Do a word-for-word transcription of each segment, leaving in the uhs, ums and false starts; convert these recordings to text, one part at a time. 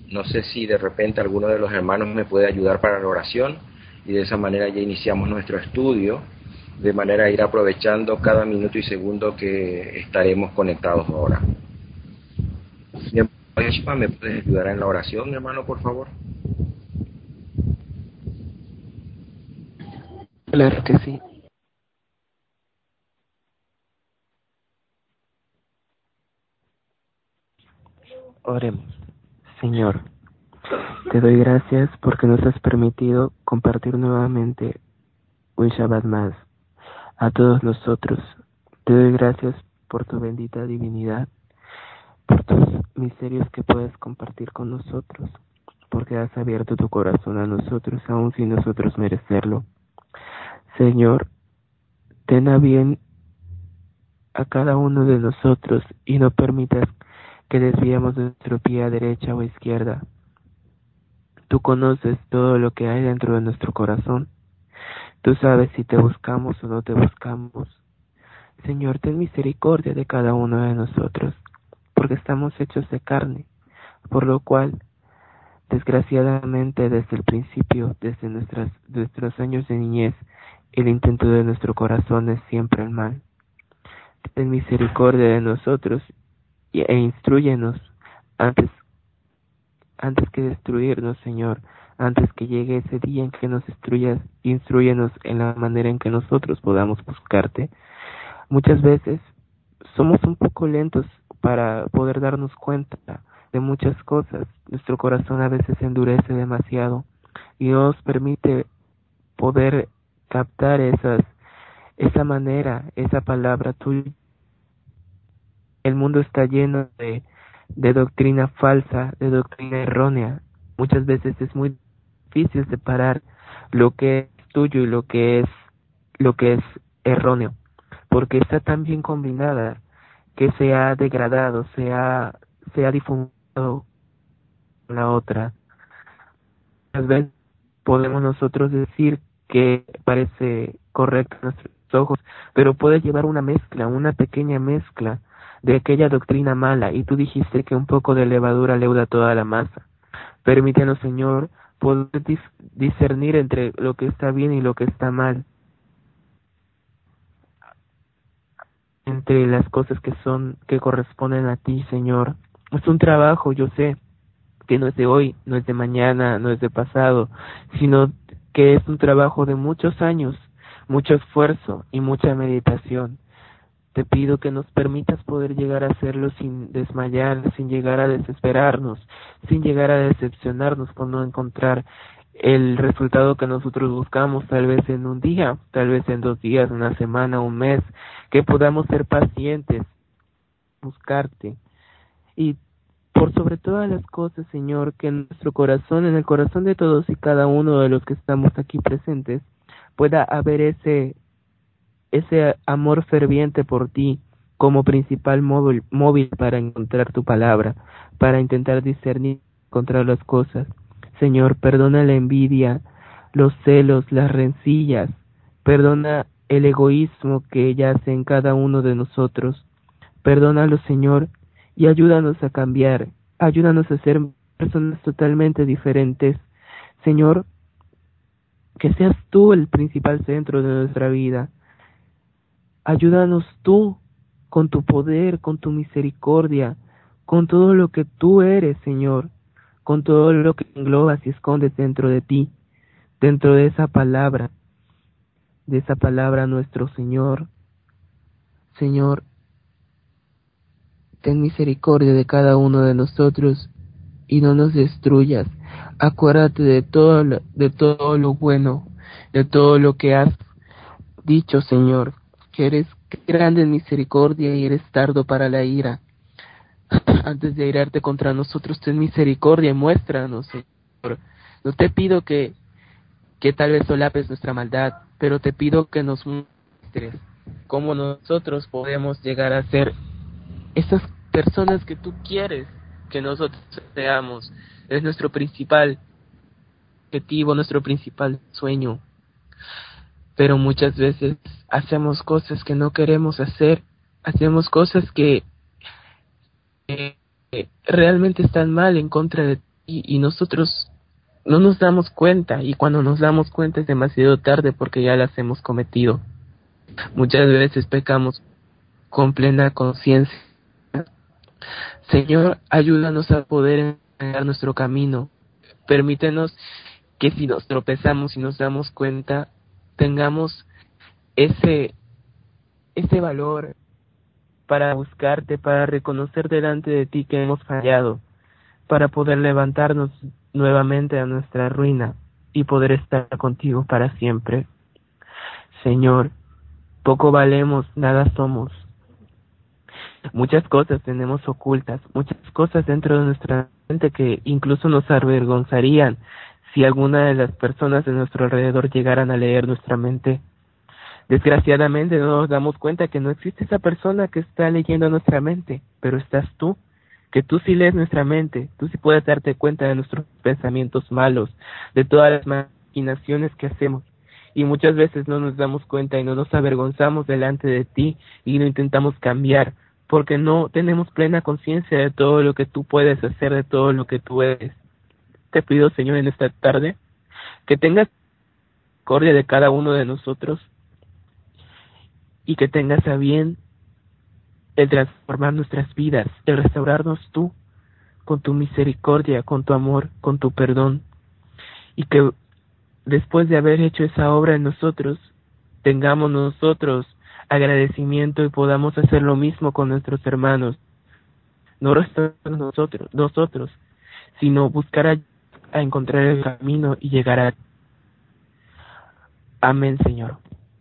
no sé si de repente alguno de los hermanos me puede ayudar para la oración y de esa manera ya iniciamos nuestro estudio, de manera a ir aprovechando cada minuto y segundo que estaremos conectados ahora. Mi hermano Ishma, ¿me puedes ayudar en la oración, hermano, por favor? Claro que sí. Oremos. Señor, te doy gracias porque nos has permitido compartir nuevamente un Shabbat más a todos nosotros. Te doy gracias por tu bendita divinidad, por tus misterios que puedes compartir con nosotros, porque has abierto tu corazón a nosotros, aun sin nosotros merecerlo. Señor, ten a bien a cada uno de nosotros y no permitas que desviemos nuestro pie a derecha o a izquierda. Tú conoces todo lo que hay dentro de nuestro corazón. Tú sabes si te buscamos o no te buscamos. Señor, ten misericordia de cada uno de nosotros, porque estamos hechos de carne, por lo cual, desgraciadamente, desde el principio, desde nuestras, nuestros años de niñez, el intento de nuestro corazón es siempre el mal. Ten misericordia de nosotros e instrúyenos antes, antes que destruirnos, Señor, antes que llegue ese día en que nos destruyas, instrúyenos en la manera en que nosotros podamos buscarte. Muchas veces somos un poco lentos para poder darnos cuenta de muchas cosas. Nuestro corazón a veces se endurece demasiado y no nos permite poder captar esas, esa manera, esa palabra tuya. El mundo está lleno de, de doctrina falsa, de doctrina errónea. Muchas veces es muy difícil separar lo que es tuyo y lo que es, lo que es erróneo, porque está tan bien combinada que se ha degradado, se ha, se ha difundido la otra. Tal vez podemos nosotros decir que parece correcto a nuestros ojos, pero puede llevar una mezcla, una pequeña mezcla de aquella doctrina mala, y tú dijiste que un poco de levadura leuda toda la masa. Permítanos, Señor, poder dis- discernir entre lo que está bien y lo que está mal, entre las cosas que son, que corresponden a ti, Señor. Es un trabajo, yo sé, que no es de hoy, no es de mañana, no es de pasado, sino que es un trabajo de muchos años, mucho esfuerzo y mucha meditación. Te pido que nos permitas poder llegar a hacerlo sin desmayar, sin llegar a desesperarnos, sin llegar a decepcionarnos por no encontrar el resultado que nosotros buscamos, tal vez en un día, tal vez en dos días, una semana, un mes, que podamos ser pacientes, buscarte. Y por sobre todas las cosas, Señor, que en nuestro corazón, en el corazón de todos y cada uno de los que estamos aquí presentes, pueda haber ese ese amor ferviente por ti como principal móvil, móvil para encontrar tu palabra, para intentar discernir, encontrar las cosas. Señor, perdona la envidia, los celos, las rencillas, perdona el egoísmo que yace en cada uno de nosotros. Perdónalo, Señor, y ayúdanos a cambiar, ayúdanos a ser personas totalmente diferentes. Señor, que seas tú el principal centro de nuestra vida. Ayúdanos tú con tu poder, con tu misericordia, con todo lo que tú eres, Señor, con todo lo que englobas y escondes dentro de ti, dentro de esa palabra, de esa palabra nuestro Señor. Señor, ten misericordia de cada uno de nosotros y no nos destruyas. Acuérdate de todo lo, de todo lo bueno, de todo lo que has dicho, Señor, que eres grande en misericordia y eres tardo para la ira. Antes de airarte contra nosotros, ten misericordia y muéstranos, Señor. No te pido que, que tal vez solapes nuestra maldad, pero te pido que nos muestres cómo nosotros podemos llegar a ser esas personas que tú quieres que nosotros seamos. Es nuestro principal objetivo, nuestro principal sueño. Pero muchas veces hacemos cosas que no queremos hacer, hacemos cosas que, que realmente están mal en contra de ti. y nosotros no nos damos cuenta, y cuando nos damos cuenta es demasiado tarde porque ya las hemos cometido. Muchas veces pecamos con plena conciencia. Señor, ayúdanos a poder enmendar nuestro camino. Permítenos que si nos tropezamos y nos damos cuenta, tengamos ese, ese valor para buscarte, para reconocer delante de ti que hemos fallado, para poder levantarnos nuevamente a nuestra ruina y poder estar contigo para siempre. Señor, poco valemos, nada somos. Muchas cosas tenemos ocultas, muchas cosas dentro de nuestra mente que incluso nos avergonzarían si alguna de las personas de nuestro alrededor llegaran a leer nuestra mente. Desgraciadamente no nos damos cuenta que no existe esa persona que está leyendo nuestra mente, pero estás tú, que tú sí lees nuestra mente, tú sí puedes darte cuenta de nuestros pensamientos malos, de todas las maquinaciones que hacemos. Y muchas veces no nos damos cuenta y no nos avergonzamos delante de ti y no intentamos cambiar, porque no tenemos plena conciencia de todo lo que tú puedes hacer, de todo lo que tú eres. Te pido, Señor, en esta tarde, que tengas misericordia de cada uno de nosotros y que tengas a bien el transformar nuestras vidas, el restaurarnos tú con tu misericordia, con tu amor, con tu perdón, y que después de haber hecho esa obra en nosotros, tengamos nosotros agradecimiento y podamos hacer lo mismo con nuestros hermanos, no restaurarnos nosotros, nosotros, sino buscar a, a encontrar el camino y llegar a... Amén, Señor.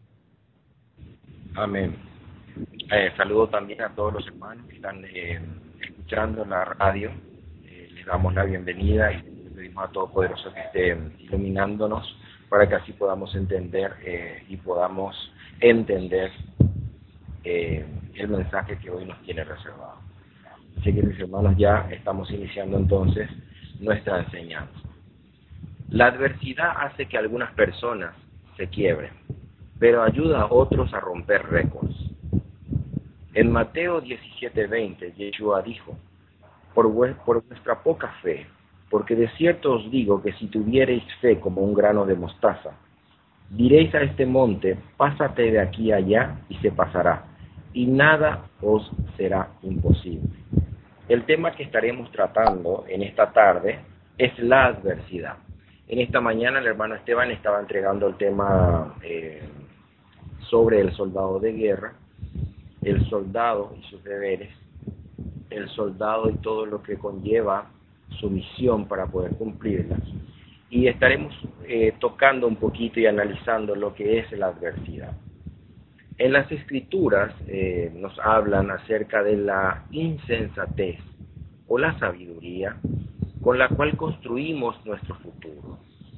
Amén. Eh, saludo también a todos los hermanos que están eh, escuchando en la radio. Eh, les damos la bienvenida y le pedimos a Todopoderoso que esté iluminándonos para que así podamos entender eh, y podamos entender eh, el mensaje que hoy nos tiene reservado. Así que, mis hermanos, ya estamos iniciando entonces nuestra enseñanza. La adversidad hace que algunas personas se quiebren, pero ayuda a otros a romper récords. En Mateo diecisiete veinte, Yeshua dijo: por, vu- por vuestra poca fe, porque de cierto os digo que si tuviereis fe como un grano de mostaza, diréis a este monte: pásate de aquí a allá, y se pasará, y nada os será imposible. El tema que estaremos tratando en esta tarde es la adversidad. En esta mañana el hermano Esteban estaba entregando el tema eh, sobre el soldado de guerra, el soldado y sus deberes, el soldado y todo lo que conlleva su misión para poder cumplirla. Y estaremos eh, tocando un poquito y analizando lo que es la adversidad. En las escrituras eh, nos hablan acerca de la insensatez o la sabiduría con la cual construimos nuestro futuro.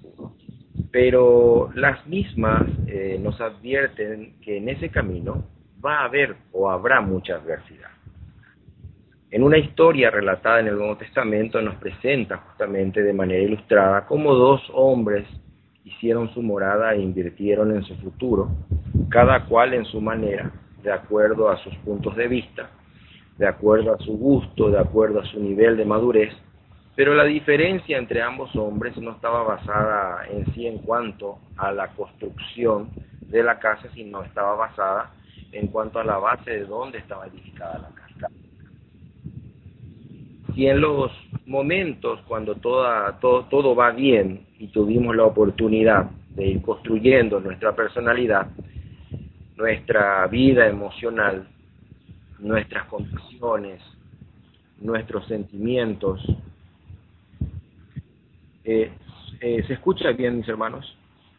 Pero las mismas eh, nos advierten que en ese camino va a haber o habrá mucha adversidad. En una historia relatada en el Nuevo Testamento nos presenta justamente de manera ilustrada cómo dos hombres hicieron su morada e invirtieron en su futuro, cada cual en su manera, de acuerdo a sus puntos de vista, de acuerdo a su gusto, de acuerdo a su nivel de madurez, pero la diferencia entre ambos hombres no estaba basada en sí en cuanto a la construcción de la casa, sino estaba basada en cuanto a la base de dónde estaba edificada la casa. Y en los momentos cuando toda, todo, todo va bien y tuvimos la oportunidad de ir construyendo nuestra personalidad, nuestra vida emocional, nuestras condiciones, nuestros sentimientos, eh, eh, ¿se escucha bien, mis hermanos?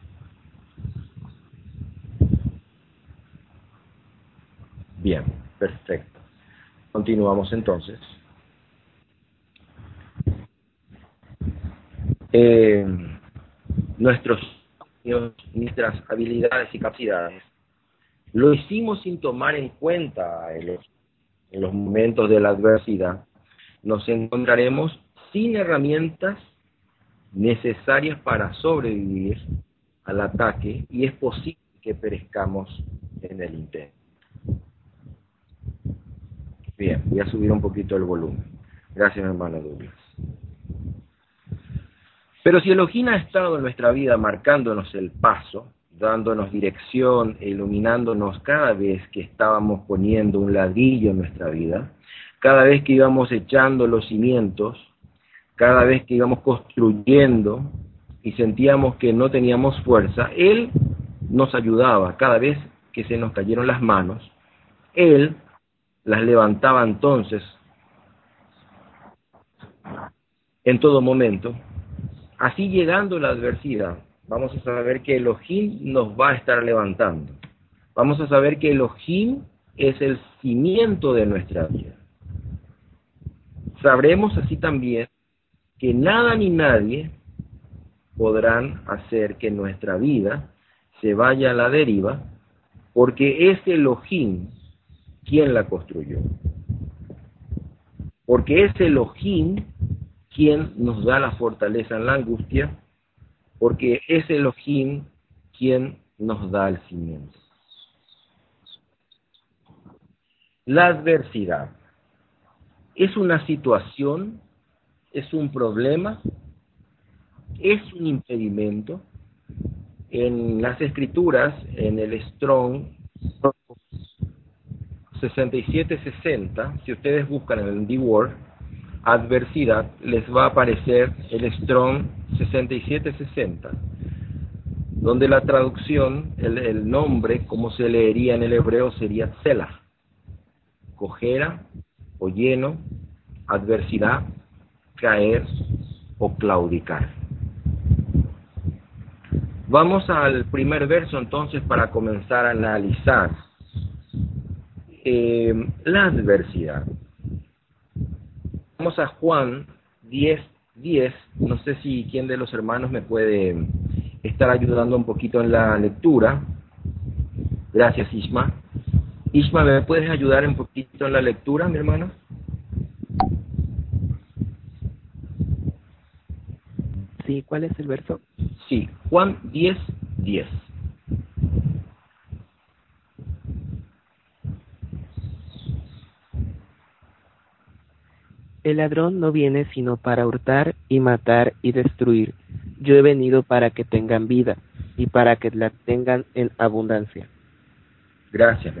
Bien, perfecto. Continuamos entonces. Eh, nuestros, nuestras habilidades y capacidades lo hicimos sin tomar en cuenta en los, en los momentos de la adversidad. Nos encontraremos sin herramientas necesarias para sobrevivir al ataque y es posible que perezcamos en el intento. Bien, voy a subir un poquito el volumen. Gracias, hermano Douglas. Pero si Elohim ha estado en nuestra vida marcándonos el paso, dándonos dirección, iluminándonos cada vez que estábamos poniendo un ladrillo en nuestra vida, cada vez que íbamos echando los cimientos, cada vez que íbamos construyendo y sentíamos que no teníamos fuerza, Él nos ayudaba. Cada vez que se nos cayeron las manos, Él las levantaba entonces en todo momento. Así, llegando la adversidad, vamos a saber que Elohim nos va a estar levantando. Vamos a saber que Elohim es el cimiento de nuestra vida. Sabremos así también que nada ni nadie podrán hacer que nuestra vida se vaya a la deriva, porque es Elohim quien la construyó. Porque es Elohim quien nos da la fortaleza en la angustia, porque es Elohim quien nos da el cimiento. La adversidad es una situación, es un problema, es un impedimento. En las escrituras, en el Strong sesenta y siete sesenta, si ustedes buscan en el D-Word, adversidad, les va a aparecer el Strong sesenta y siete sesenta, donde la traducción, el, el nombre, como se leería en el hebreo, sería tselah, cojera o lleno, adversidad, caer o claudicar. Vamos al primer verso entonces para comenzar a analizar eh, la adversidad. Vamos a Juan diez, diez. No sé si quién de los hermanos me puede estar ayudando un poquito en la lectura. Gracias, Isma. Isma, ¿me puedes ayudar un poquito en la lectura, mi hermano? Sí, ¿cuál es el verso? Sí, Juan diez, diez. El ladrón no viene sino para hurtar y matar y destruir. Yo he venido para que tengan vida y para que la tengan en abundancia. Gracias.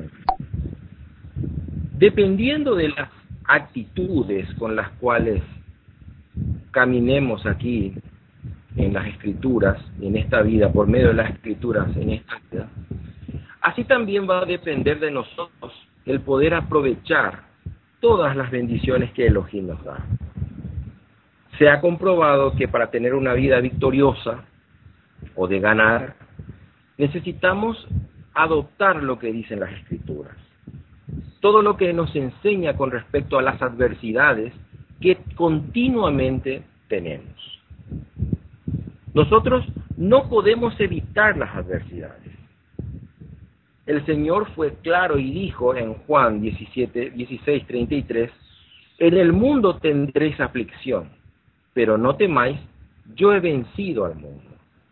Dependiendo de las actitudes con las cuales caminemos aquí en las escrituras, en esta vida, por medio de las escrituras en esta vida, así también va a depender de nosotros el poder aprovechar todas las bendiciones que Elohim nos da. Se ha comprobado que para tener una vida victoriosa o de ganar, necesitamos adoptar lo que dicen las escrituras. Todo lo que nos enseña con respecto a las adversidades que continuamente tenemos. Nosotros no podemos evitar las adversidades. El Señor fue claro y dijo en Juan diecisiete, dieciséis, treinta y tres, en el mundo tendréis aflicción, pero no temáis, yo he vencido al mundo.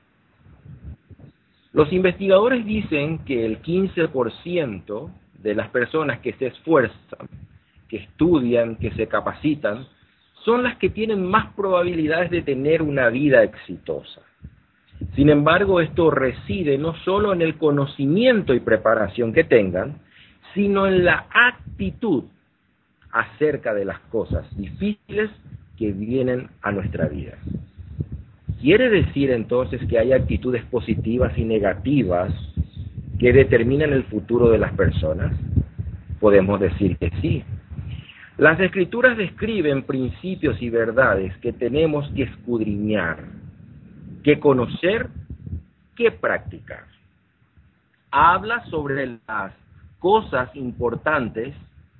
Los investigadores dicen que el quince por ciento de las personas que se esfuerzan, que estudian, que se capacitan, son las que tienen más probabilidades de tener una vida exitosa. Sin embargo, esto reside no solo en el conocimiento y preparación que tengan, sino en la actitud acerca de las cosas difíciles que vienen a nuestra vida. ¿Quiere decir entonces que hay actitudes positivas y negativas que determinan el futuro de las personas? Podemos decir que sí. Las Escrituras describen principios y verdades que tenemos que escudriñar, que conocer, que practicar. Habla sobre las cosas importantes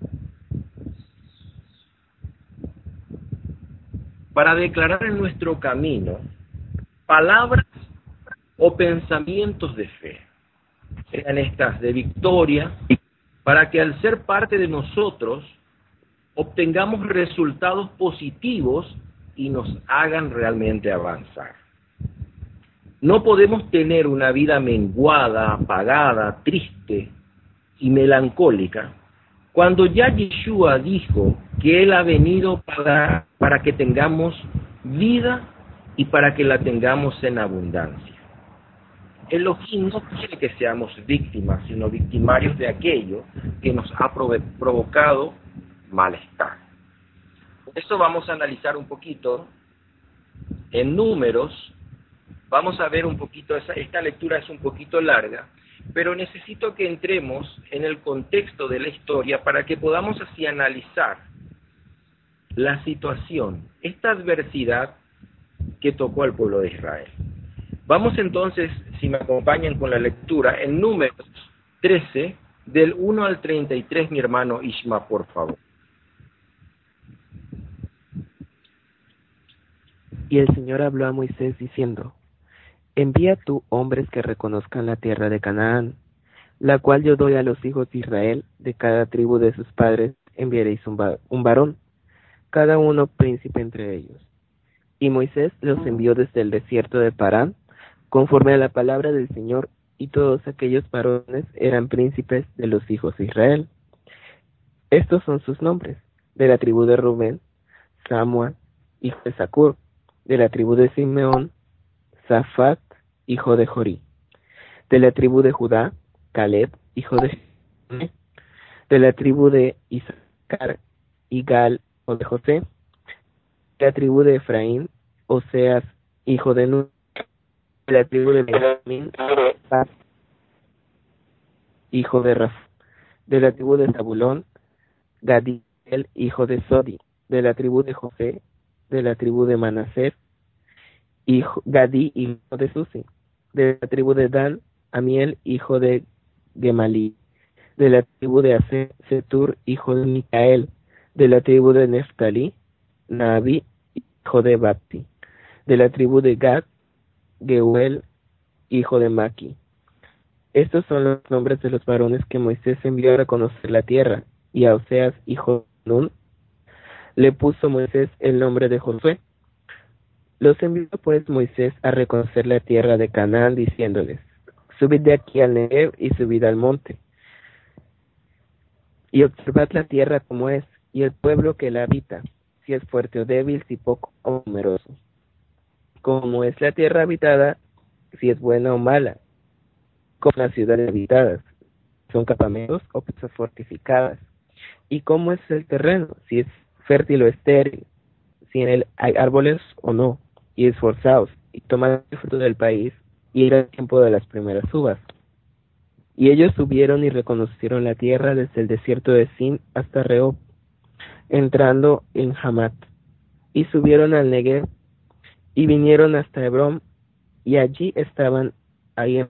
para declarar en nuestro camino palabras o pensamientos de fe, sean estas de victoria, para que al ser parte de nosotros obtengamos resultados positivos y nos hagan realmente avanzar. No podemos tener una vida menguada, apagada, triste y melancólica, cuando ya Yeshua dijo que Él ha venido para, para que tengamos vida y para que la tengamos en abundancia. Elohim no quiere que seamos víctimas, sino victimarios de aquello que nos ha provocado malestar. Por eso vamos a analizar un poquito en números, vamos a ver un poquito, esa, esta lectura es un poquito larga, pero necesito que entremos en el contexto de la historia para que podamos así analizar la situación, esta adversidad que tocó al pueblo de Israel. Vamos entonces, si me acompañan con la lectura, en Números trece, del uno al treinta y tres, mi hermano Ishma, por favor. Y el Señor habló a Moisés diciendo: Envía tú hombres que reconozcan la tierra de Canaán, la cual yo doy a los hijos de Israel. De cada tribu de sus padres enviaréis un, va un varón, cada uno príncipe entre ellos. Y Moisés los envió desde el desierto de Parán, conforme a la palabra del Señor, y todos aquellos varones eran príncipes de los hijos de Israel. Estos son sus nombres: de la tribu de Rubén, Samuel, hijo de Zacur; de la tribu de Simeón, Zafat, hijo de Jorí; de la tribu de Judá, Caleb, hijo de Jefone; de la tribu de Isaacar, Igal, hijo de José; de la tribu de Efraín, Oseas, hijo de Nun; de la tribu de Benjamín, hijo de Raf; de la tribu de Zabulón, Gadiel, hijo de Sodi; de la tribu de José; de la tribu de Manasés, hijo Gadí, hijo de Susi; de la tribu de Dan, Amiel, hijo de Gemalí; de la tribu de Aser, Setur, hijo de Micael; de la tribu de Neftalí, Nabi, hijo de Bapti; de la tribu de Gad, Geuel, hijo de Maki. Estos son los nombres de los varones que Moisés envió a reconocer la tierra, y a Oseas, hijo de Nun, le puso Moisés el nombre de Josué. Los envió pues Moisés a reconocer la tierra de Canaán, diciéndoles: Subid de aquí al Negev y subid al monte, y observad la tierra como es, y el pueblo que la habita, si es fuerte o débil, si poco o numeroso. Como es la tierra habitada, si es buena o mala, como las ciudades habitadas, son campamentos o casas fortificadas. Y cómo es el terreno, si es fértil o estéril, si en él hay árboles o no. Y esforzaos, y tomad el fruto del país, y era el tiempo de las primeras uvas. Y ellos subieron y reconocieron la tierra desde el desierto de Sin hasta Rehob, entrando en Hamat, y subieron al Negev, y vinieron hasta Hebrón, y allí estaban Ahiman,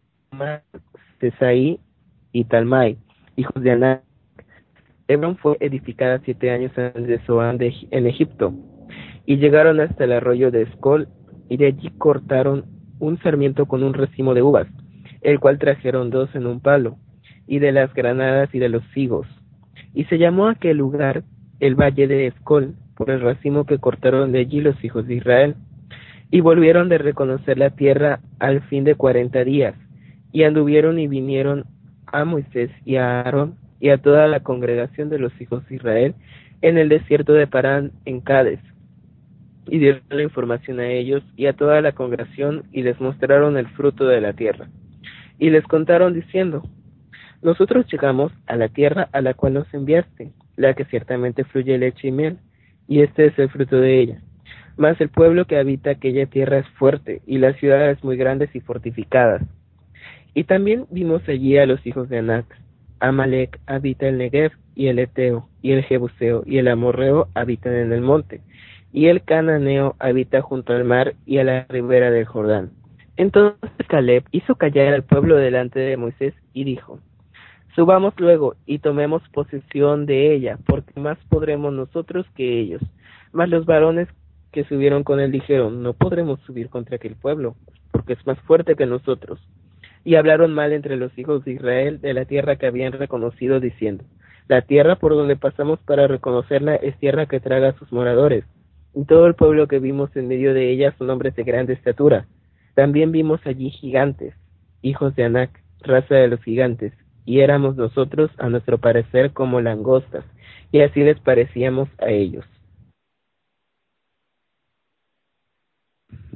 Sesaí y Talmai, hijos de Anak. Hebrón fue edificada siete años antes de Zoán de, en Egipto, y llegaron hasta el arroyo de Escol, y de allí cortaron un sarmiento con un racimo de uvas, el cual trajeron dos en un palo, y de las granadas y de los higos. Y se llamó aquel lugar el valle de Escol, por el racimo que cortaron de allí los hijos de Israel. Y volvieron de reconocer la tierra al fin de cuarenta días, y anduvieron y vinieron a Moisés y a Aarón y a toda la congregación de los hijos de Israel en el desierto de Parán, en Cades, y dieron la información a ellos y a toda la congregación, y les mostraron el fruto de la tierra. Y les contaron diciendo: Nosotros llegamos a la tierra a la cual nos enviaste, la que ciertamente fluye leche y miel, y este es el fruto de ella. Mas el pueblo que habita aquella tierra es fuerte, y las ciudades muy grandes y fortificadas. Y también vimos allí a los hijos de Anac. Amalek habita el Negev, y el Eteo, y el Jebuseo, y el Amorreo habitan en el monte, y el Cananeo habita junto al mar y a la ribera del Jordán. Entonces Caleb hizo callar al pueblo delante de Moisés, y dijo: Subamos luego, y tomemos posesión de ella, porque más podremos nosotros que ellos. Mas los varones que subieron con él dijeron: No podremos subir contra aquel pueblo, porque es más fuerte que nosotros. Y hablaron mal entre los hijos de Israel de la tierra que habían reconocido, diciendo: La tierra por donde pasamos para reconocerla es tierra que traga a sus moradores, y todo el pueblo que vimos en medio de ella son hombres de grande estatura. También vimos allí gigantes, hijos de Anac, raza de los gigantes, y éramos nosotros, a nuestro parecer, como langostas, y así les parecíamos a ellos.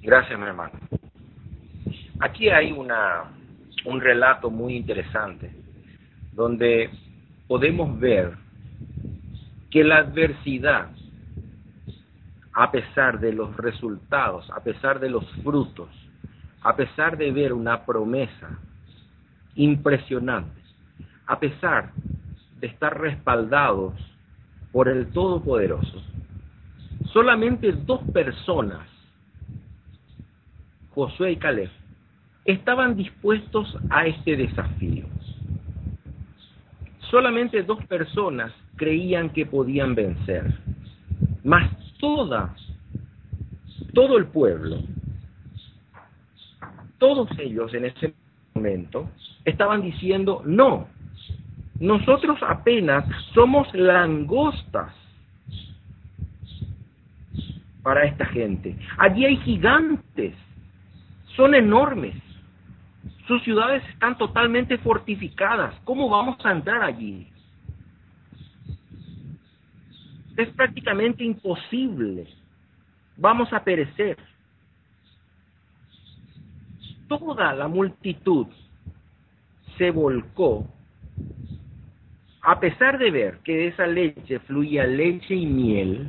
Gracias, mi hermano. Aquí hay una, un relato muy interesante, donde podemos ver que la adversidad, a pesar de los resultados, a pesar de los frutos, a pesar de ver una promesa impresionante, a pesar de estar respaldados por el Todopoderoso, solamente dos personas, Josué y Caleb, estaban dispuestos a este desafío. Solamente dos personas creían que podían vencer, mas todas, todo el pueblo, todos ellos en ese momento estaban diciendo, no, nosotros apenas somos langostas para esta gente. Allí hay gigantes, son enormes, sus ciudades están totalmente fortificadas, ¿cómo vamos a entrar allí? Es prácticamente imposible, vamos a perecer. Toda la multitud se volcó, a pesar de ver que de esa leche fluía leche y miel,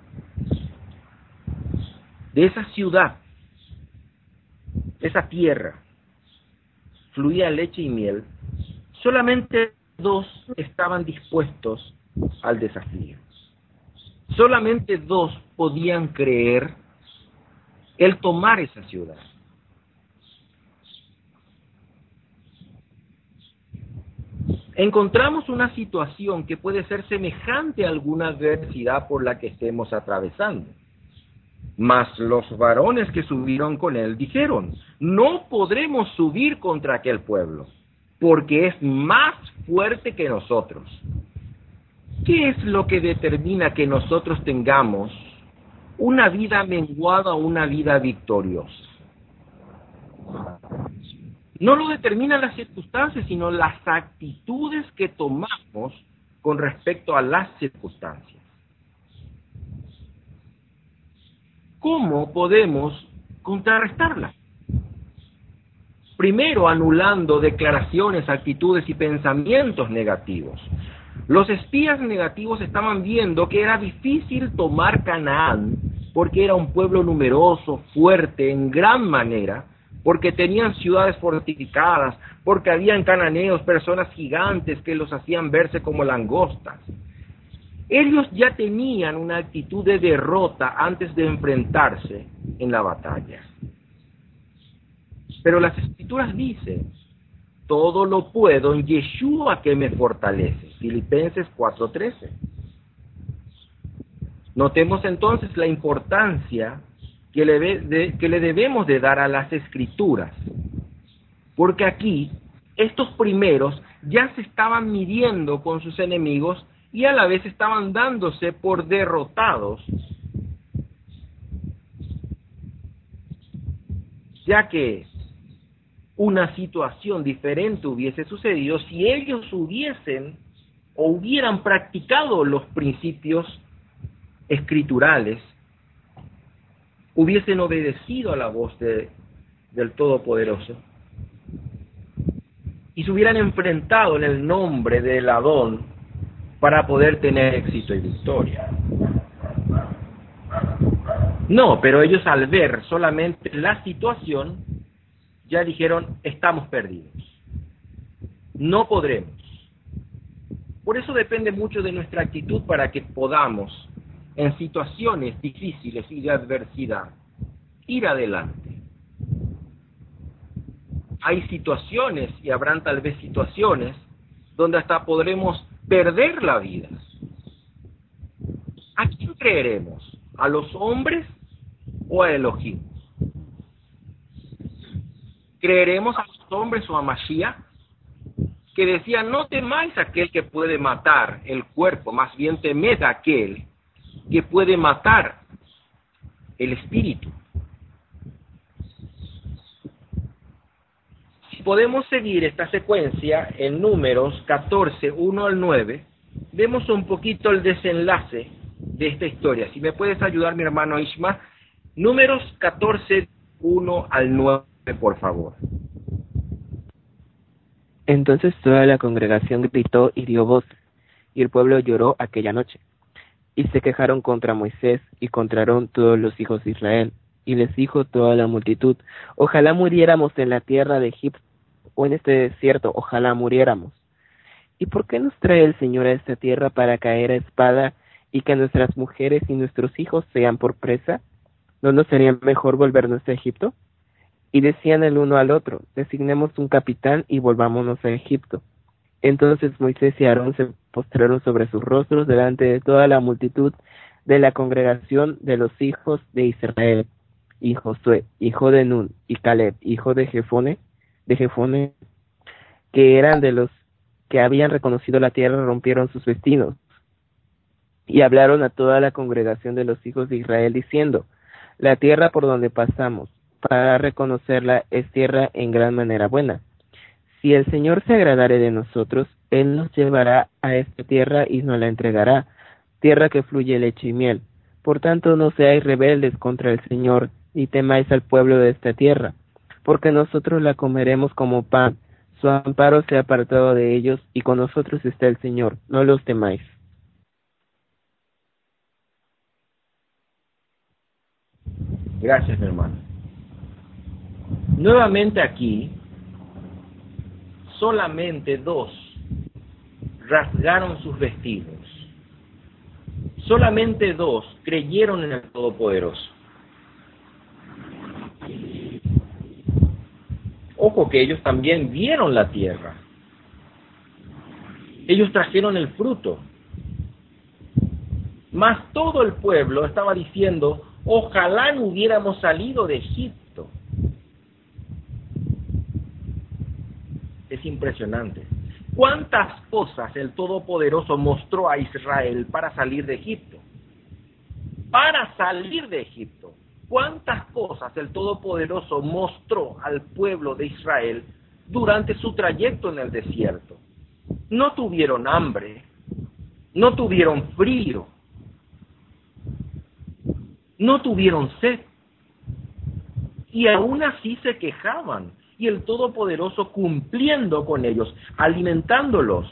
de esa ciudad, de esa tierra, fluía leche y miel, solamente dos estaban dispuestos al desafío. Solamente dos podían creer el tomar esa ciudad. Encontramos una situación que puede ser semejante a alguna adversidad por la que estemos atravesando. Mas los varones que subieron con él dijeron, no podremos subir contra aquel pueblo, porque es más fuerte que nosotros. ¿Qué es lo que determina que nosotros tengamos una vida menguada o una vida victoriosa? No lo determinan las circunstancias, sino las actitudes que tomamos con respecto a las circunstancias. ¿Cómo podemos contrarrestarlas? Primero, anulando declaraciones, actitudes y pensamientos negativos. Los espías negativos estaban viendo que era difícil tomar Canaán porque era un pueblo numeroso, fuerte, en gran manera, porque tenían ciudades fortificadas, porque habían cananeos, personas gigantes que los hacían verse como langostas. Ellos ya tenían una actitud de derrota antes de enfrentarse en la batalla. Pero las Escrituras dicen, todo lo puedo en Yeshua que me fortalece. Filipenses cuatro trece. Notemos entonces la importancia que le, de, que le debemos de dar a las Escrituras. Porque aquí, estos primeros ya se estaban midiendo con sus enemigos y a la vez estaban dándose por derrotados, ya que una situación diferente hubiese sucedido si ellos hubiesen o hubieran practicado los principios escriturales, hubiesen obedecido a la voz de, del Todopoderoso y se hubieran enfrentado en el nombre del Adón para poder tener éxito y victoria. No, pero ellos al ver solamente la situación, ya dijeron, estamos perdidos. No podremos. Por eso depende mucho de nuestra actitud para que podamos, en situaciones difíciles y de adversidad, ir adelante. Hay situaciones, y habrán tal vez situaciones, donde hasta podremos perder la vida. ¿A quién creeremos? ¿A los hombres o a Elohim? ¿Creeremos a los hombres o a Mashiach? Que decía, no temáis a aquel que puede matar el cuerpo, más bien temed a aquel que puede matar el espíritu. Si podemos seguir esta secuencia en Números catorce, uno al nueve, vemos un poquito el desenlace de esta historia. Si me puedes ayudar, mi hermano Ishma, Números catorce, uno al nueve, por favor. Entonces toda la congregación gritó y dio voces, y el pueblo lloró aquella noche. Y se quejaron contra Moisés y contra Aarón todos los hijos de Israel. Y les dijo toda la multitud: ojalá muriéramos en la tierra de Egipto, o en este desierto, ojalá muriéramos. ¿Y por qué nos trae el Señor a esta tierra para caer a espada y que nuestras mujeres y nuestros hijos sean por presa? ¿No nos sería mejor volvernos a Egipto? Y decían el uno al otro: designemos un capitán y volvámonos a Egipto. Entonces Moisés y Aarón se postraron sobre sus rostros delante de toda la multitud de la congregación de los hijos de Israel. Y Josué, hijo de Nun, y Caleb, hijo de Jefone, de Jefone, que eran de los que habían reconocido la tierra, rompieron sus vestidos y hablaron a toda la congregación de los hijos de Israel diciendo: la tierra por donde pasamos para reconocerla es tierra en gran manera buena. Si el Señor se agradare de nosotros, Él nos llevará a esta tierra y nos la entregará, tierra que fluye leche y miel. Por tanto, no seáis rebeldes contra el Señor, ni temáis al pueblo de esta tierra, porque nosotros la comeremos como pan. Su amparo se ha apartado de ellos, y con nosotros está el Señor. No los temáis. Gracias, mi hermano. Nuevamente aquí, solamente dos rasgaron sus vestidos. Solamente dos creyeron en el Todopoderoso. Ojo que ellos también vieron la tierra. Ellos trajeron el fruto. Mas todo el pueblo estaba diciendo: ojalá no hubiéramos salido de Egipto. Es impresionante. ¿Cuántas cosas el Todopoderoso mostró a Israel para salir de Egipto? Para salir de Egipto. ¿Cuántas cosas el Todopoderoso mostró al pueblo de Israel durante su trayecto en el desierto? No tuvieron hambre, no tuvieron frío, no tuvieron sed, y aún así se quejaban, y el Todopoderoso cumpliendo con ellos, alimentándolos,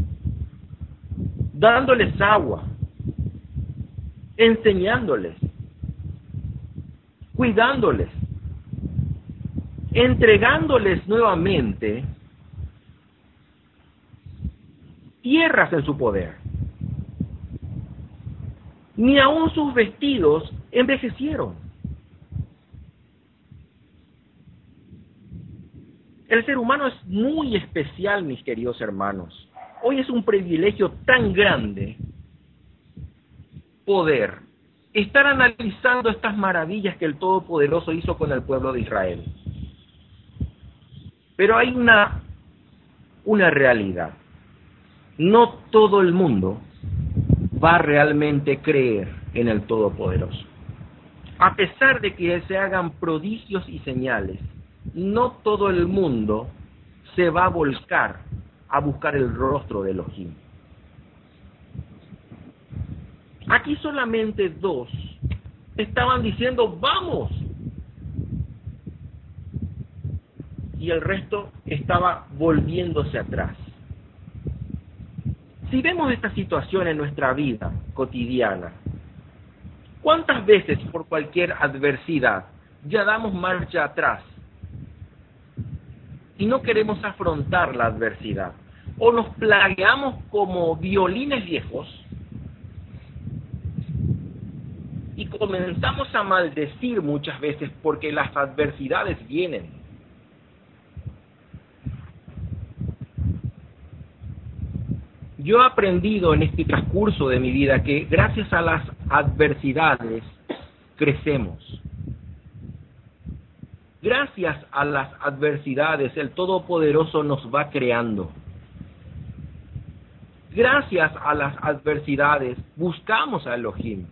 dándoles agua, enseñándoles, cuidándoles, entregándoles nuevamente tierras en su poder. Ni aun sus vestidos envejecieron. El ser humano es muy especial, mis queridos hermanos. Hoy es un privilegio tan grande poder estar analizando estas maravillas que el Todopoderoso hizo con el pueblo de Israel. Pero hay una, una realidad. No todo el mundo va a realmente creer en el Todopoderoso. A pesar de que se hagan prodigios y señales, no todo el mundo se va a volcar a buscar el rostro de Elohim. Aquí solamente dos estaban diciendo: ¡vamos! Y el resto estaba volviéndose atrás. Si vemos esta situación en nuestra vida cotidiana, ¿cuántas veces por cualquier adversidad ya damos marcha atrás y no queremos afrontar la adversidad? O nos plagueamos como violines viejos y comenzamos a maldecir muchas veces porque las adversidades vienen. Yo he aprendido en este transcurso de mi vida que gracias a las adversidades crecemos. Gracias a las adversidades el Todopoderoso nos va creando. Gracias a las adversidades buscamos a Elohim.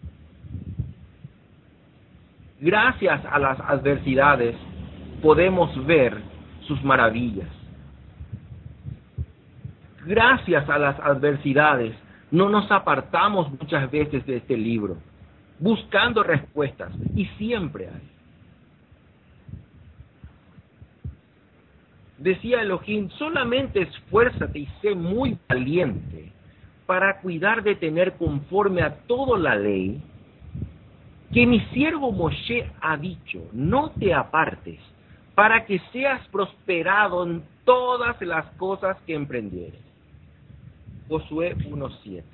Gracias a las adversidades podemos ver sus maravillas. Gracias a las adversidades no nos apartamos muchas veces de este libro, buscando respuestas, y siempre hay. Decía Elohim, solamente esfuérzate y sé muy valiente para cuidar de tener conforme a toda la ley que mi siervo Moshe ha dicho, no te apartes, para que seas prosperado en todas las cosas que emprendieres. Josué uno siete.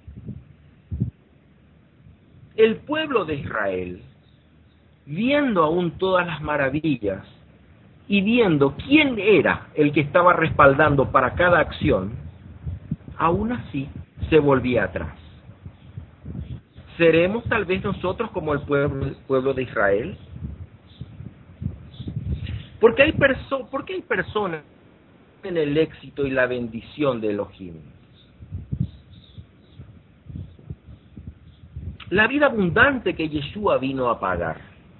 El pueblo de Israel, viendo aún todas las maravillas y viendo quién era el que estaba respaldando para cada acción, aún así se volvía atrás. ¿Seremos tal vez nosotros como el pueblo, el pueblo de Israel? Porque hay, perso porque hay personas en el éxito y la bendición de Elohim. La vida abundante que Yeshua vino a pagar.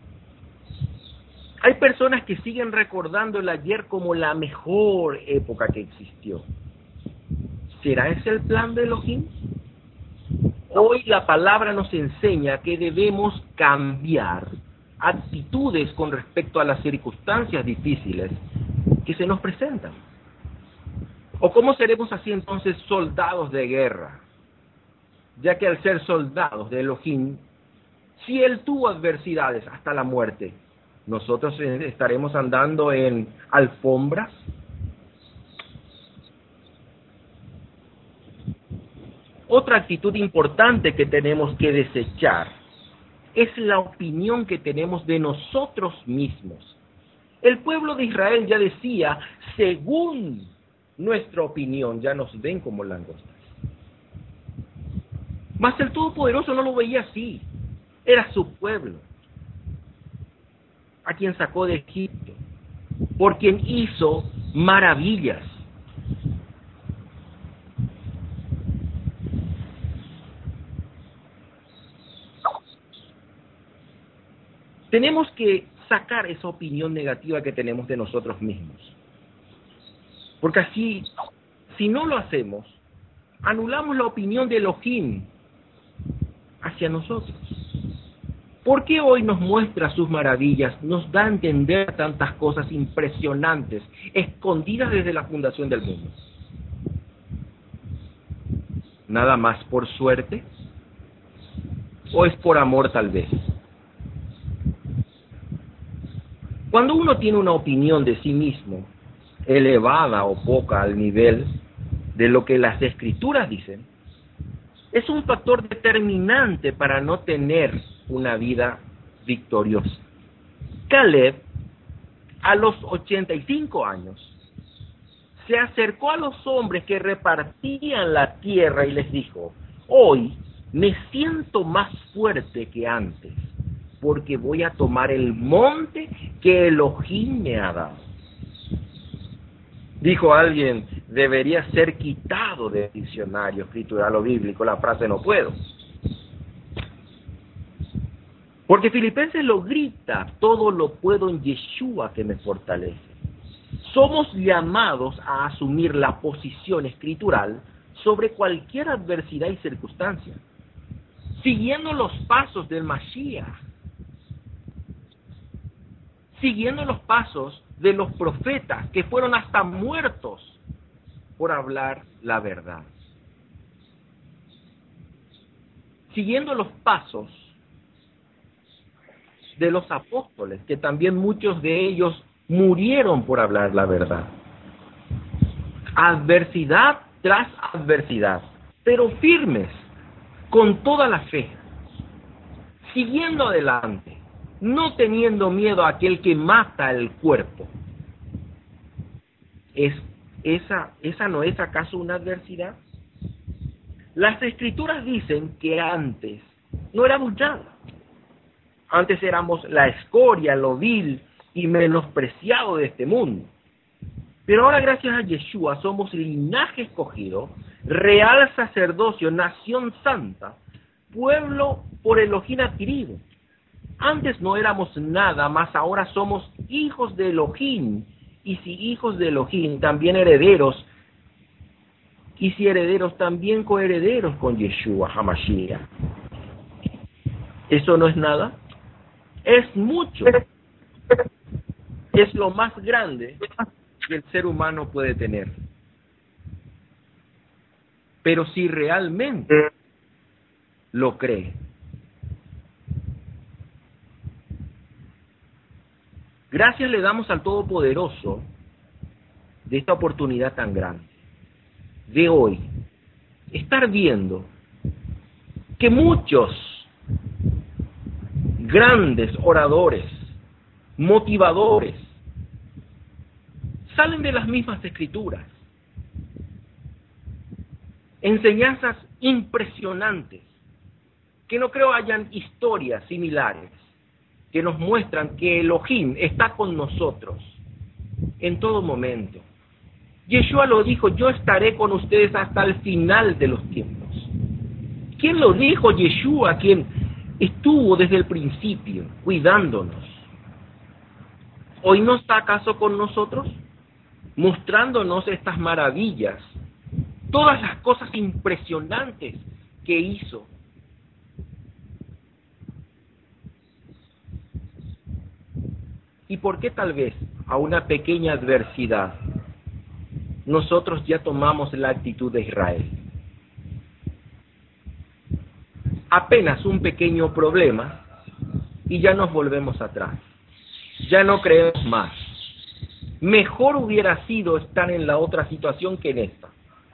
Hay personas que siguen recordando el ayer como la mejor época que existió. ¿Será ese el plan de Elohim? Hoy la palabra nos enseña que debemos cambiar actitudes con respecto a las circunstancias difíciles que se nos presentan. ¿O cómo seremos así entonces soldados de guerra? Ya que al ser soldados de Elohim, si Él tuvo adversidades hasta la muerte, ¿nosotros estaremos andando en alfombras? Otra actitud importante que tenemos que desechar es la opinión que tenemos de nosotros mismos. El pueblo de Israel ya decía, según nuestra opinión, ya nos ven como langostas. Mas el Todopoderoso no lo veía así. Era su pueblo, a quien sacó de Egipto, por quien hizo maravillas. Tenemos que sacar esa opinión negativa que tenemos de nosotros mismos. Porque así, si no lo hacemos, anulamos la opinión de Elohim hacia nosotros. ¿Por qué hoy nos muestra sus maravillas? Nos da a entender tantas cosas impresionantes, escondidas desde la fundación del mundo. ¿Nada más por suerte? ¿O es por amor tal vez? Cuando uno tiene una opinión de sí mismo, elevada o poca al nivel de lo que las Escrituras dicen, es un factor determinante para no tener una vida victoriosa. Caleb, a los ochenta y cinco años, se acercó a los hombres que repartían la tierra y les dijo, hoy me siento más fuerte que antes, porque voy a tomar el monte que Elohim me ha dado. Dijo alguien, debería ser quitado del diccionario escritural o bíblico la frase no puedo. Porque Filipenses lo grita, todo lo puedo en Yeshua que me fortalece. Somos llamados a asumir la posición escritural sobre cualquier adversidad y circunstancia, siguiendo los pasos del Mashiach, siguiendo los pasos de los profetas que fueron hasta muertos por hablar la verdad. Siguiendo los pasos de los apóstoles, que también muchos de ellos murieron por hablar la verdad. Adversidad tras adversidad, pero firmes, con toda la fe, siguiendo adelante, no teniendo miedo a aquel que mata el cuerpo. ¿Es esa, esa no es acaso una adversidad? Las Escrituras dicen que antes no éramos nada. Antes éramos la escoria, lo vil y menospreciado de este mundo. Pero ahora, gracias a Yeshua, somos linaje escogido, real sacerdocio, nación santa, pueblo por Elohim adquirido. Antes no éramos nada, más ahora somos hijos de Elohim, y si hijos de Elohim, también herederos, y si herederos, también coherederos con Yeshua HaMashiach. ¿Eso no es nada? Es mucho. Es lo más grande que el ser humano puede tener. Pero si realmente lo cree. Gracias le damos al Todopoderoso de esta oportunidad tan grande, de hoy, estar viendo que muchos grandes oradores, motivadores, salen de las mismas escrituras. Enseñanzas impresionantes, que no creo hayan historias similares, que nos muestran que Elohim está con nosotros en todo momento. Yeshua lo dijo, yo estaré con ustedes hasta el final de los tiempos. ¿Quién lo dijo? Yeshua, quien estuvo desde el principio cuidándonos. ¿Hoy no está acaso con nosotros? Mostrándonos estas maravillas, todas las cosas impresionantes que hizo. ¿Y por qué tal vez a una pequeña adversidad nosotros ya tomamos la actitud de Israel? Apenas un pequeño problema y ya nos volvemos atrás. Ya no creemos más. Mejor hubiera sido estar en la otra situación que en esta.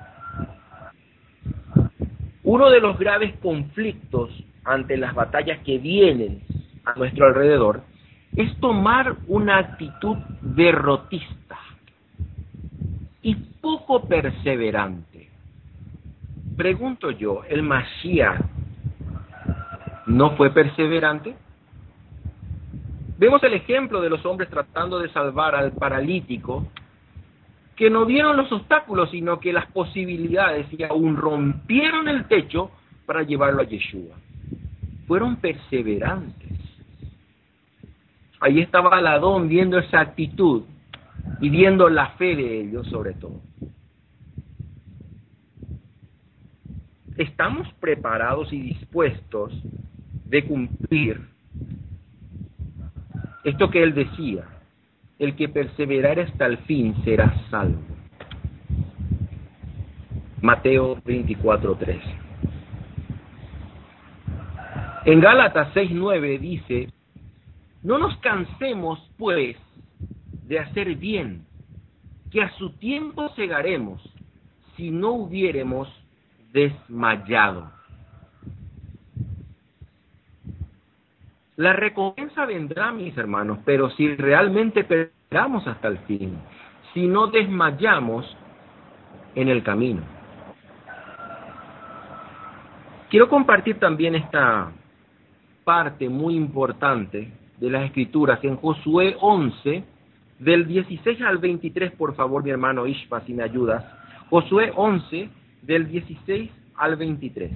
Uno de los graves conflictos ante las batallas que vienen a nuestro alrededor es tomar una actitud derrotista y poco perseverante. Pregunto yo, ¿el Mashiach no fue perseverante? Vemos el ejemplo de los hombres tratando de salvar al paralítico, que no vieron los obstáculos, sino que las posibilidades, y aún rompieron el techo para llevarlo a Yeshua. Fueron perseverantes. Ahí estaba Aladón viendo esa actitud y viendo la fe de ellos sobre todo. ¿Estamos preparados y dispuestos de cumplir esto que él decía? El que perseverare hasta el fin será salvo. Mateo veinticuatro tres. En Gálatas seis nueve dice: no nos cansemos, pues, de hacer bien, que a su tiempo segaremos, si no hubiéremos desmayado. La recompensa vendrá, mis hermanos, pero si realmente perseveramos hasta el fin, si no desmayamos en el camino. Quiero compartir también esta parte muy importante de las Escrituras en Josué once, del dieciséis al veintitrés, por favor, mi hermano Ishpa, si me ayudas. Josué once, del dieciséis al veintitrés.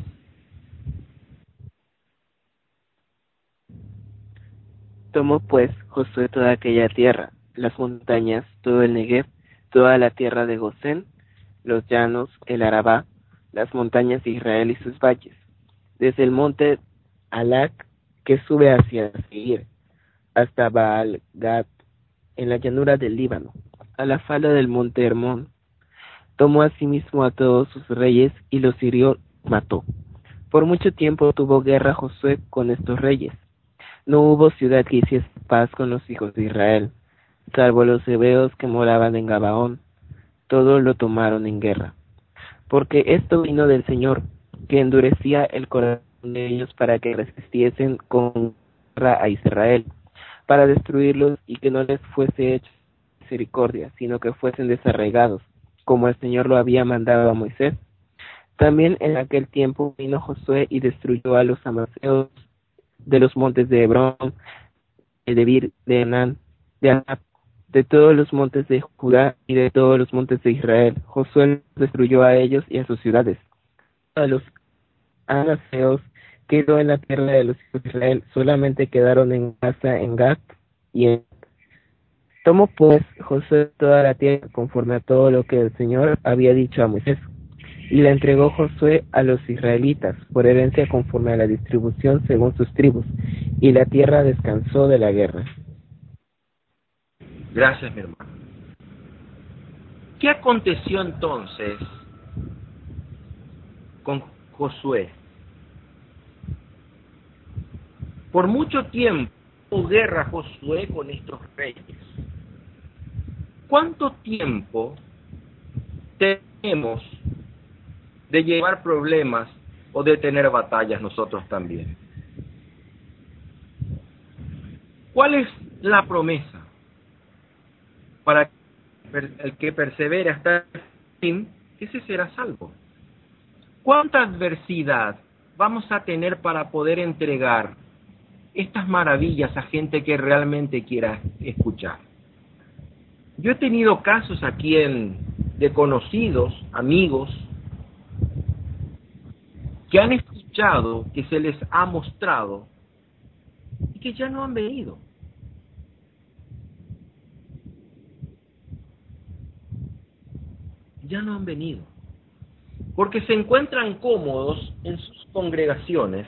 Tomó pues Josué toda aquella tierra, las montañas, todo el Negev, toda la tierra de Gosén, los llanos, el Arabá, las montañas de Israel y sus valles, desde el monte Alac, que sube hacia Seir, hasta Baal-Gad, en la llanura del Líbano, a la falda del monte Hermón. Tomó asimismo a todos sus reyes y los hirió, mató. Por mucho tiempo tuvo guerra Josué con estos reyes. No hubo ciudad que hiciese paz con los hijos de Israel, salvo los hebeos que moraban en Gabaón. Todos lo tomaron en guerra. Porque esto vino del Señor, que endurecía el corazón de ellos para que resistiesen con guerra a Israel, para destruirlos y que no les fuese hecho misericordia, sino que fuesen desarraigados, como el Señor lo había mandado a Moisés. También en aquel tiempo vino Josué y destruyó a los amaseos de los montes de Hebrón, de Debir, de Enán, de Anab, de todos los montes de Judá y de todos los montes de Israel. Josué destruyó a ellos y a sus ciudades. A los anaseos quedó en la tierra de los hijos de Israel, solamente quedaron en Gaza, en Gat y en... Tomó pues Josué toda la tierra conforme a todo lo que el Señor había dicho a Moisés, y la entregó Josué a los israelitas por herencia conforme a la distribución según sus tribus, y la tierra descansó de la guerra. Gracias, mi hermano. ¿Qué aconteció entonces con Josué? Por mucho tiempo tuvo guerra Josué con estos reyes. ¿Cuánto tiempo tenemos de llevar problemas o de tener batallas nosotros también? ¿Cuál es la promesa? Para el que persevere hasta el fin, ese será salvo. ¿Cuánta adversidad vamos a tener para poder entregar estas maravillas a gente que realmente quiera escuchar? Yo he tenido casos aquí en, de conocidos, amigos, que han escuchado, que se les ha mostrado y que ya no han venido. Ya no han venido. Porque se encuentran cómodos en sus congregaciones,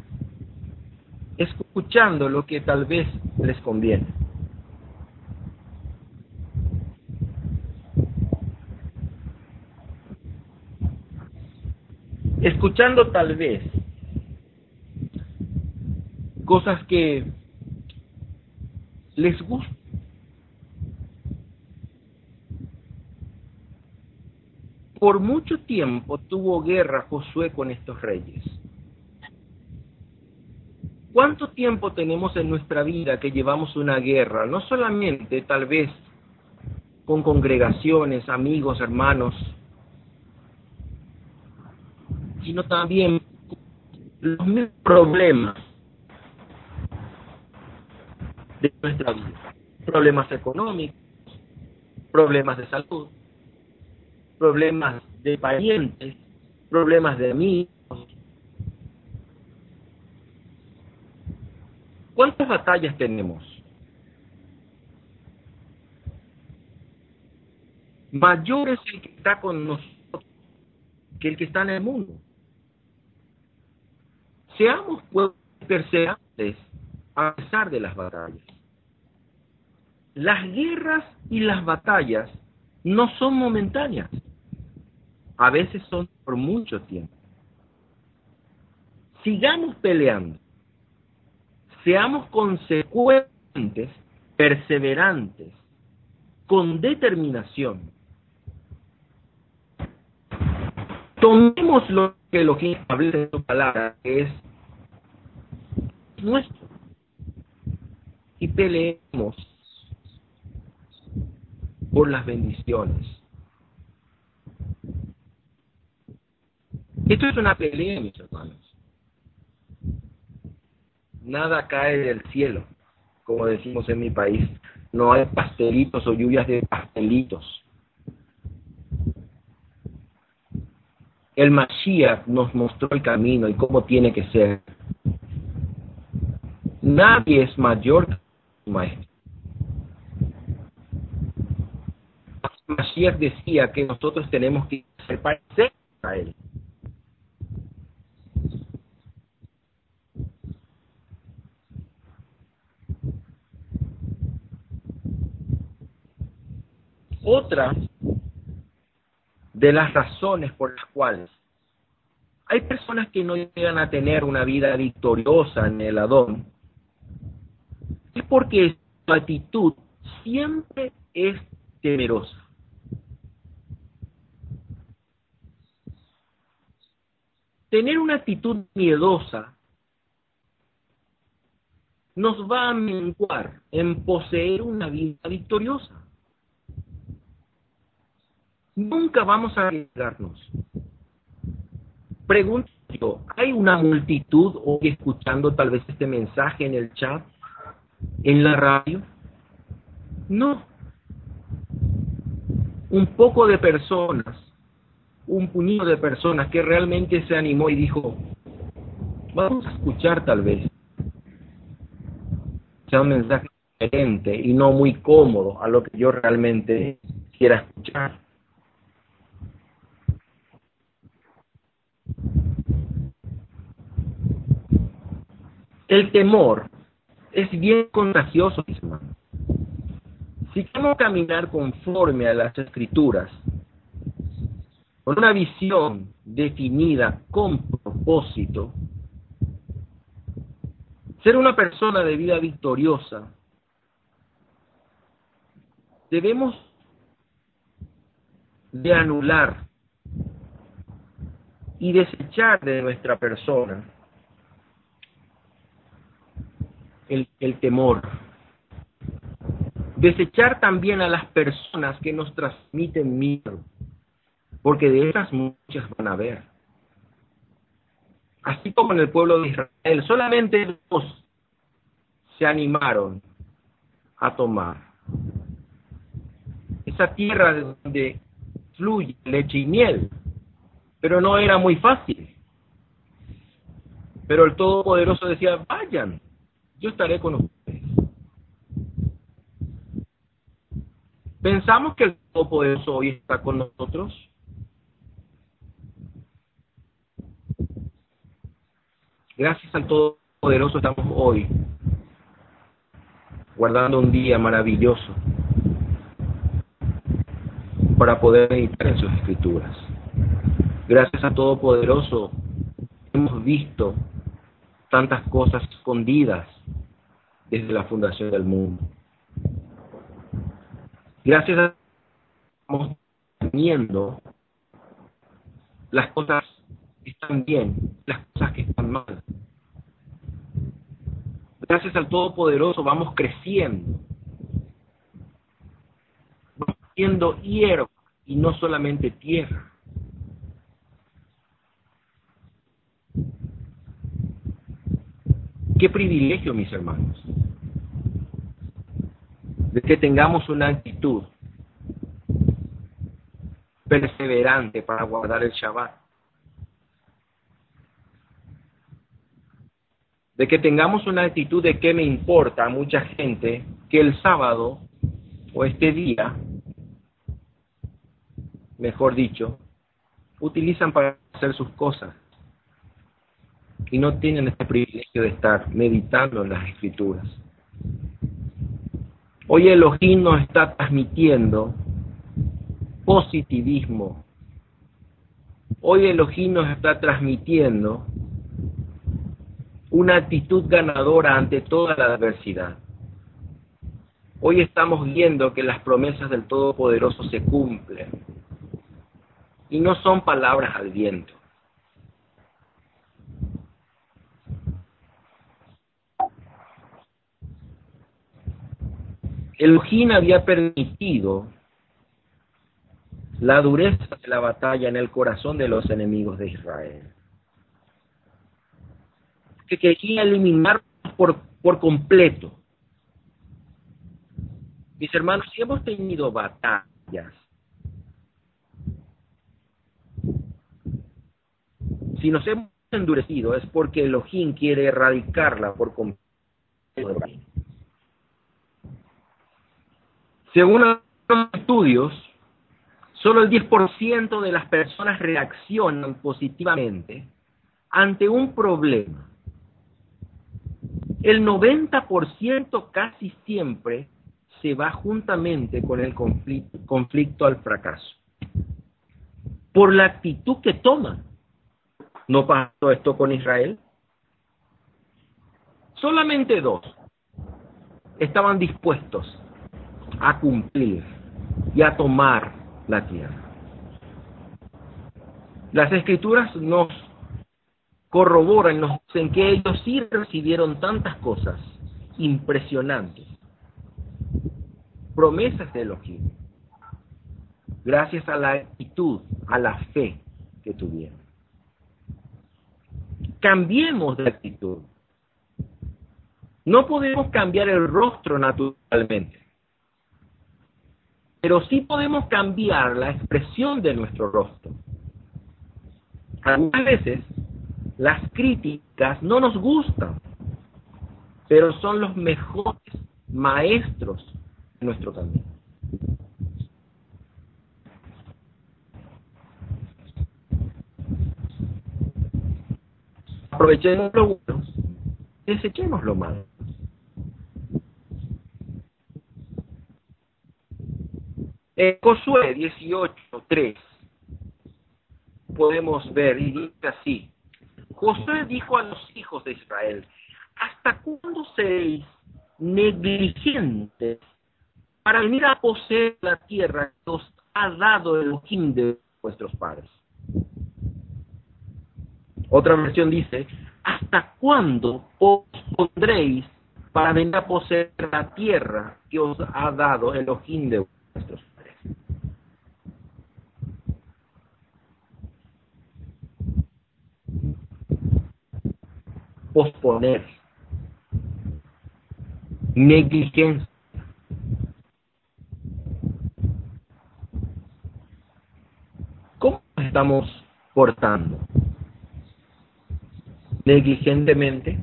escuchando lo que tal vez les conviene. Escuchando tal vez cosas que les gustan. Por mucho tiempo tuvo guerra Josué con estos reyes. ¿Cuánto tiempo tenemos en nuestra vida que llevamos una guerra? No solamente tal vez con congregaciones, amigos, hermanos, sino también los mismos problemas de nuestra vida. Problemas económicos, problemas de salud, problemas de parientes, problemas de amigos. ¿Cuántas batallas tenemos? Mayor es el que está con nosotros que el que está en el mundo. Seamos pues perseverantes a pesar de las batallas. Las guerras y las batallas no son momentáneas. A veces son por mucho tiempo. Sigamos peleando. Seamos consecuentes, perseverantes, con determinación. Tomemos lo que Elohim establece en su palabra, que es nuestro, y peleemos por las bendiciones. Esto es una pelea, mis hermanos. Nada cae del cielo, como decimos en mi país. No hay pastelitos o lluvias de pastelitos. El Mashiach nos mostró el camino y cómo tiene que ser. Nadie es mayor que su maestro. Mashiach decía que nosotros tenemos que ser parecer a él. Otra de las razones por las cuales hay personas que no llegan a tener una vida victoriosa en el Adón es porque su actitud siempre es temerosa. Tener una actitud miedosa nos va a menguar en poseer una vida victoriosa. Nunca vamos a arriesgarnos. Pregunto, ¿hay una multitud hoy escuchando tal vez este mensaje en el chat, en la radio? No. Un poco de personas, un puñado de personas que realmente se animó y dijo, vamos a escuchar tal vez. Sea un mensaje diferente y no muy cómodo a lo que yo realmente quiera escuchar. El temor es bien contagioso, mis hermanos. Si queremos caminar conforme a las Escrituras, con una visión definida, con propósito, ser una persona de vida victoriosa, debemos de anular y desechar de nuestra persona el, el temor. Desechar también a las personas que nos transmiten miedo, porque de esas muchas van a haber. Así como en el pueblo de Israel, solamente dos se animaron a tomar esa tierra de donde fluye leche y miel, pero no era muy fácil. Pero el Todopoderoso decía, vayan, yo estaré con ustedes. ¿Pensamos que el Todopoderoso hoy está con nosotros? Gracias al Todopoderoso estamos hoy guardando un día maravilloso para poder meditar en sus Escrituras. Gracias al Todopoderoso hemos visto tantas cosas escondidas desde la fundación del mundo. Gracias a estamos viendo las cosas que están bien, las cosas que están mal. Gracias al Todopoderoso vamos creciendo, vamos siendo hierba y no solamente tierra. Qué privilegio, mis hermanos, de que tengamos una actitud perseverante para guardar el Shabbat. De que tengamos una actitud de que me importa a mucha gente que el sábado o este día, mejor dicho, utilizan para hacer sus cosas y no tienen este privilegio de estar meditando en las Escrituras. Hoy Elohim nos está transmitiendo positivismo. Hoy Elohim nos está transmitiendo una actitud ganadora ante toda la adversidad. Hoy estamos viendo que las promesas del Todopoderoso se cumplen y no son palabras al viento. Elohim había permitido la dureza de la batalla en el corazón de los enemigos de Israel, que quería eliminar por, por completo. Mis hermanos, si hemos tenido batallas, si nos hemos endurecido, es porque Elohim quiere erradicarla por completo. Según los estudios, solo el diez por ciento de las personas reaccionan positivamente ante un problema. El noventa por ciento casi siempre se va juntamente con el conflicto, conflicto al fracaso, por la actitud que toman. ¿No pasó esto con Israel? Solamente dos estaban dispuestos a cumplir y a tomar la tierra. Las Escrituras nos corroboran, nos dicen que ellos sí recibieron tantas cosas impresionantes, promesas de Elohim, gracias a la actitud, a la fe que tuvieron. Cambiemos de actitud. No podemos cambiar el rostro naturalmente, pero sí podemos cambiar la expresión de nuestro rostro. Algunas veces las críticas no nos gustan, pero son los mejores maestros de nuestro camino. Aprovechemos lo bueno, desechemos lo malo. En Josué dieciocho, tres podemos ver, y dice así: Josué dijo a los hijos de Israel: ¿hasta cuándo seréis negligentes para venir a poseer la tierra que os ha dado el Elohim de vuestros padres? Otra versión dice: ¿hasta cuándo os pondréis para venir a poseer la tierra que os ha dado el Elohim de vuestros padres? Posponer, negligencia. ¿Cómo nos estamos portando? Negligentemente,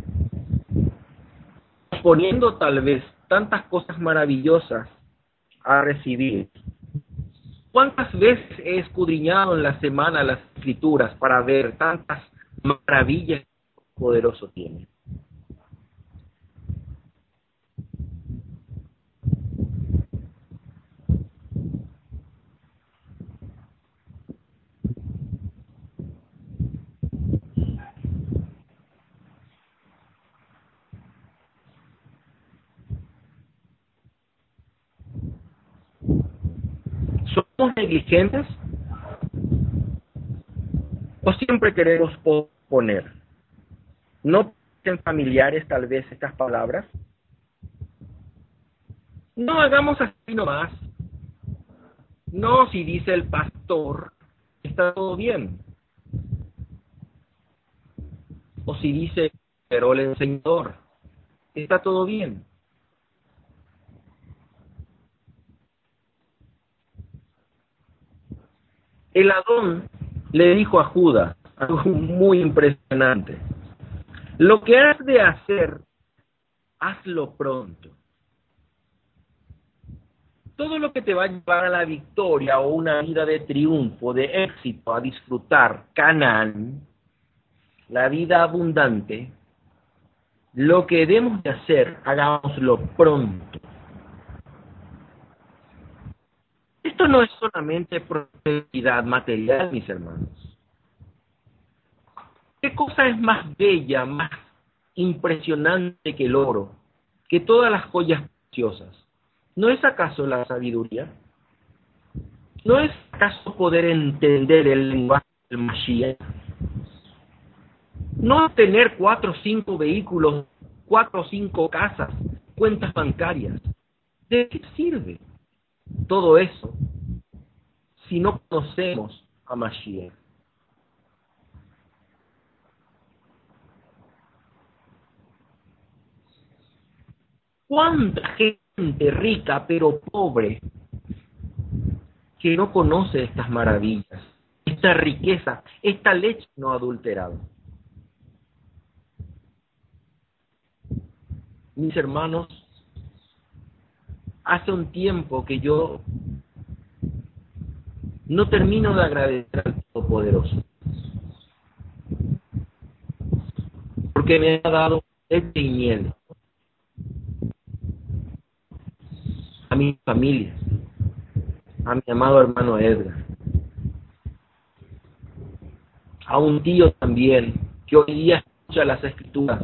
poniendo tal vez tantas cosas maravillosas a recibir. ¿Cuántas veces he escudriñado en la semana las escrituras para ver tantas maravillas que el poderoso tiene? ¿Somos negligentes o siempre queremos posponer? ¿No parecen familiares tal vez estas palabras? No hagamos así nomás. No, si dice el pastor, está todo bien. O si dice, pero el enseñador, está todo bien. El Adón le dijo a Judas algo muy impresionante: lo que has de hacer, hazlo pronto. Todo lo que te va a llevar a la victoria o una vida de triunfo, de éxito, a disfrutar Canaán, la vida abundante, lo que debemos de hacer, hagámoslo pronto. Esto no es solamente prosperidad material, mis hermanos. ¿Qué cosa es más bella, más impresionante que el oro, que todas las joyas preciosas? ¿No es acaso la sabiduría? ¿No es acaso poder entender el lenguaje del Mashiach? ¿No es tener cuatro o cinco vehículos, cuatro o cinco casas, cuentas bancarias? ¿De qué sirve todo eso si no conocemos a Mashiach? ¿Cuánta gente rica pero pobre que no conoce estas maravillas, esta riqueza, esta leche no adulterada? Mis hermanos, hace un tiempo que yo no termino de agradecer al Todopoderoso, porque me ha dado leche y miel a mi familia, a mi amado hermano Edgar, a un tío también que hoy día escucha las escrituras,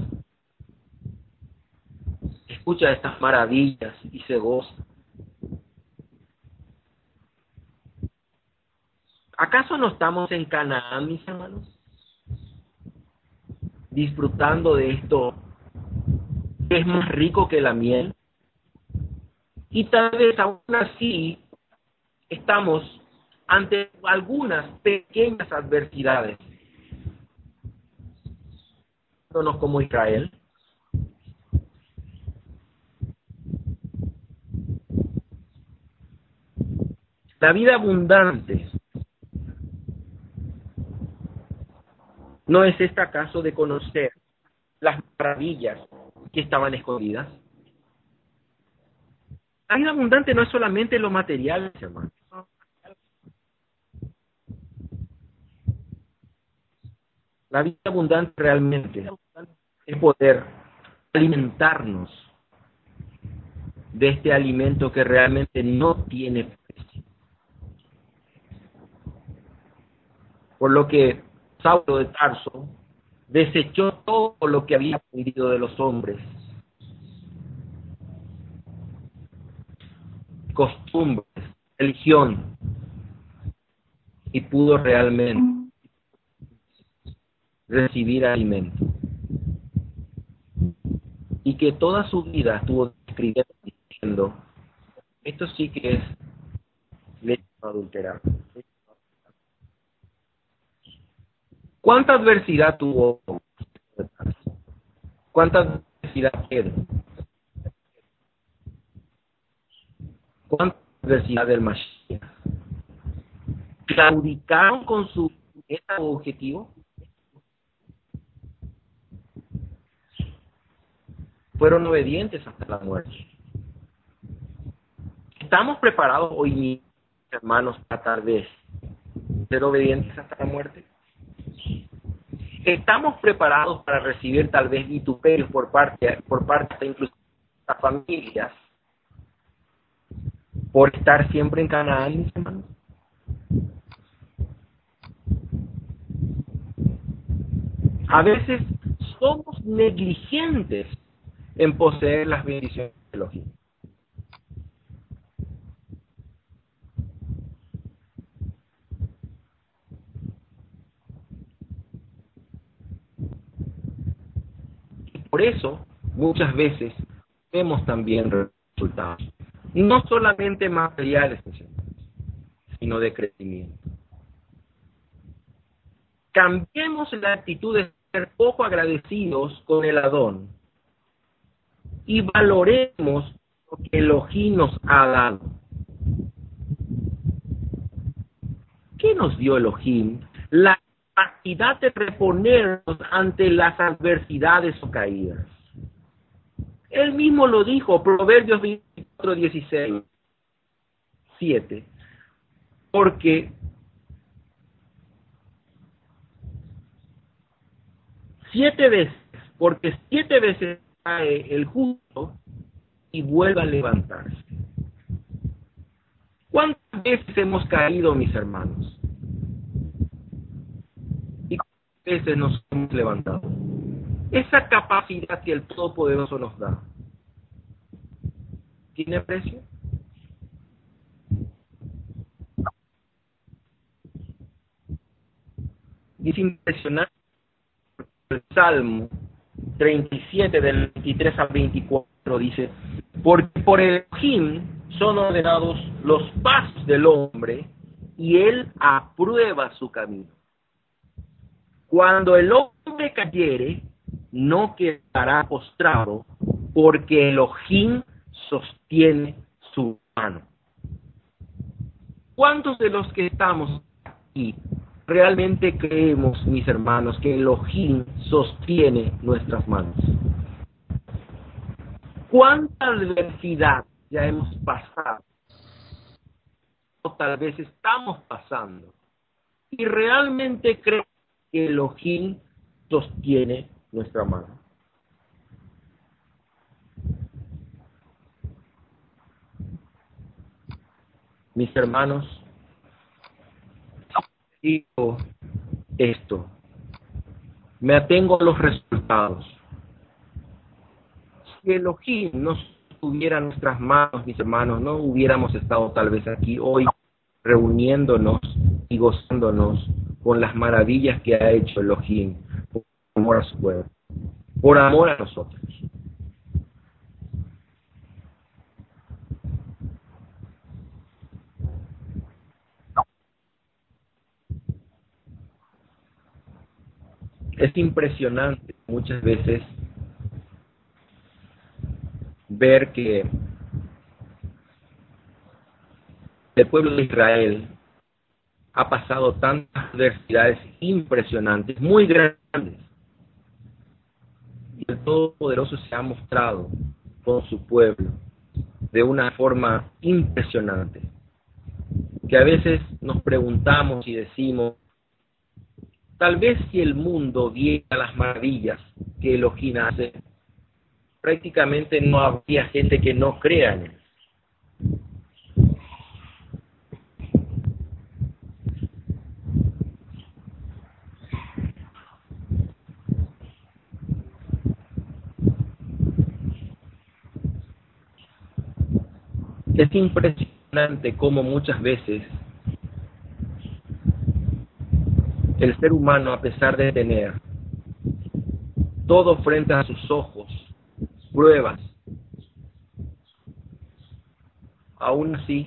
escucha estas maravillas y se goza. ¿Acaso no estamos en Canaán, mis hermanos? Disfrutando de esto que es más rico que la miel. Y tal vez aún así estamos ante algunas pequeñas adversidades. No como Israel. La vida abundante ¿no es este acaso de conocer las maravillas que estaban escondidas? La vida abundante no es solamente lo material, hermano. La vida abundante realmente es poder alimentarnos de este alimento que realmente no tiene precio. Por lo que Saulo de Tarso desechó todo lo que había aprendido de los hombres, costumbres, religión, y pudo realmente recibir alimento. Y que toda su vida estuvo escribiendo diciendo, esto sí que es leche adulterada. ¿Cuánta adversidad tuvo? ¿Cuánta adversidad Pedro? ¿Cuánta adversidad del Mashiach? ¿Claudicaron con su meta o objetivo? Fueron obedientes hasta la muerte. ¿Estamos preparados hoy, mis hermanos, para tal vez ser obedientes hasta la muerte? ¿Estamos preparados para recibir tal vez vituperios por parte, por parte de incluso de las familias por estar siempre en Canaán, mis hermanos? A veces somos negligentes en poseer las bendiciones de Elohim. Por eso, muchas veces, vemos también resultados, no solamente materiales, sino de crecimiento. Cambiemos la actitud de ser poco agradecidos con el Adón y valoremos lo que Elohim nos ha dado. ¿Qué nos dio Elohim? La capacidad de reponernos ante las adversidades o caídas. Él mismo lo dijo, Proverbios veinticuatro, dieciséis, siete, porque siete veces, porque siete veces cae el justo y vuelve a levantarse. ¿Cuántas veces hemos caído, mis hermanos? ¿Y cuántas veces nos hemos levantado? Esa capacidad que el Todopoderoso nos da, ¿tiene precio? Y es impresionante el Salmo treinta y siete, del veintitrés al veinticuatro, dice, porque por Elohim son ordenados los pasos del hombre, y él aprueba su camino. Cuando el hombre cayere, no quedará postrado, porque Elohim sostiene su mano. ¿Cuántos de los que estamos aquí realmente creemos, mis hermanos, que Elohim sostiene nuestras manos? ¿Cuánta adversidad ya hemos pasado? O tal vez estamos pasando. Y realmente creemos que Elohim sostiene nuestra mano. Mis hermanos, digo esto, me atengo a los resultados. Si Elohim no tuviera nuestras manos, mis hermanos, no hubiéramos estado tal vez aquí hoy reuniéndonos y gozándonos con las maravillas que ha hecho Elohim por amor a su pueblo, por amor a nosotros. Es impresionante muchas veces ver que el pueblo de Israel ha pasado tantas adversidades impresionantes, muy grandes, y el Todopoderoso se ha mostrado con su pueblo de una forma impresionante, que a veces nos preguntamos y decimos, tal vez si el mundo viera las maravillas que Elohim hace, prácticamente no habría gente que no crea en él. Es impresionante cómo muchas veces el ser humano, a pesar de tener todo frente a sus ojos, pruebas, aún así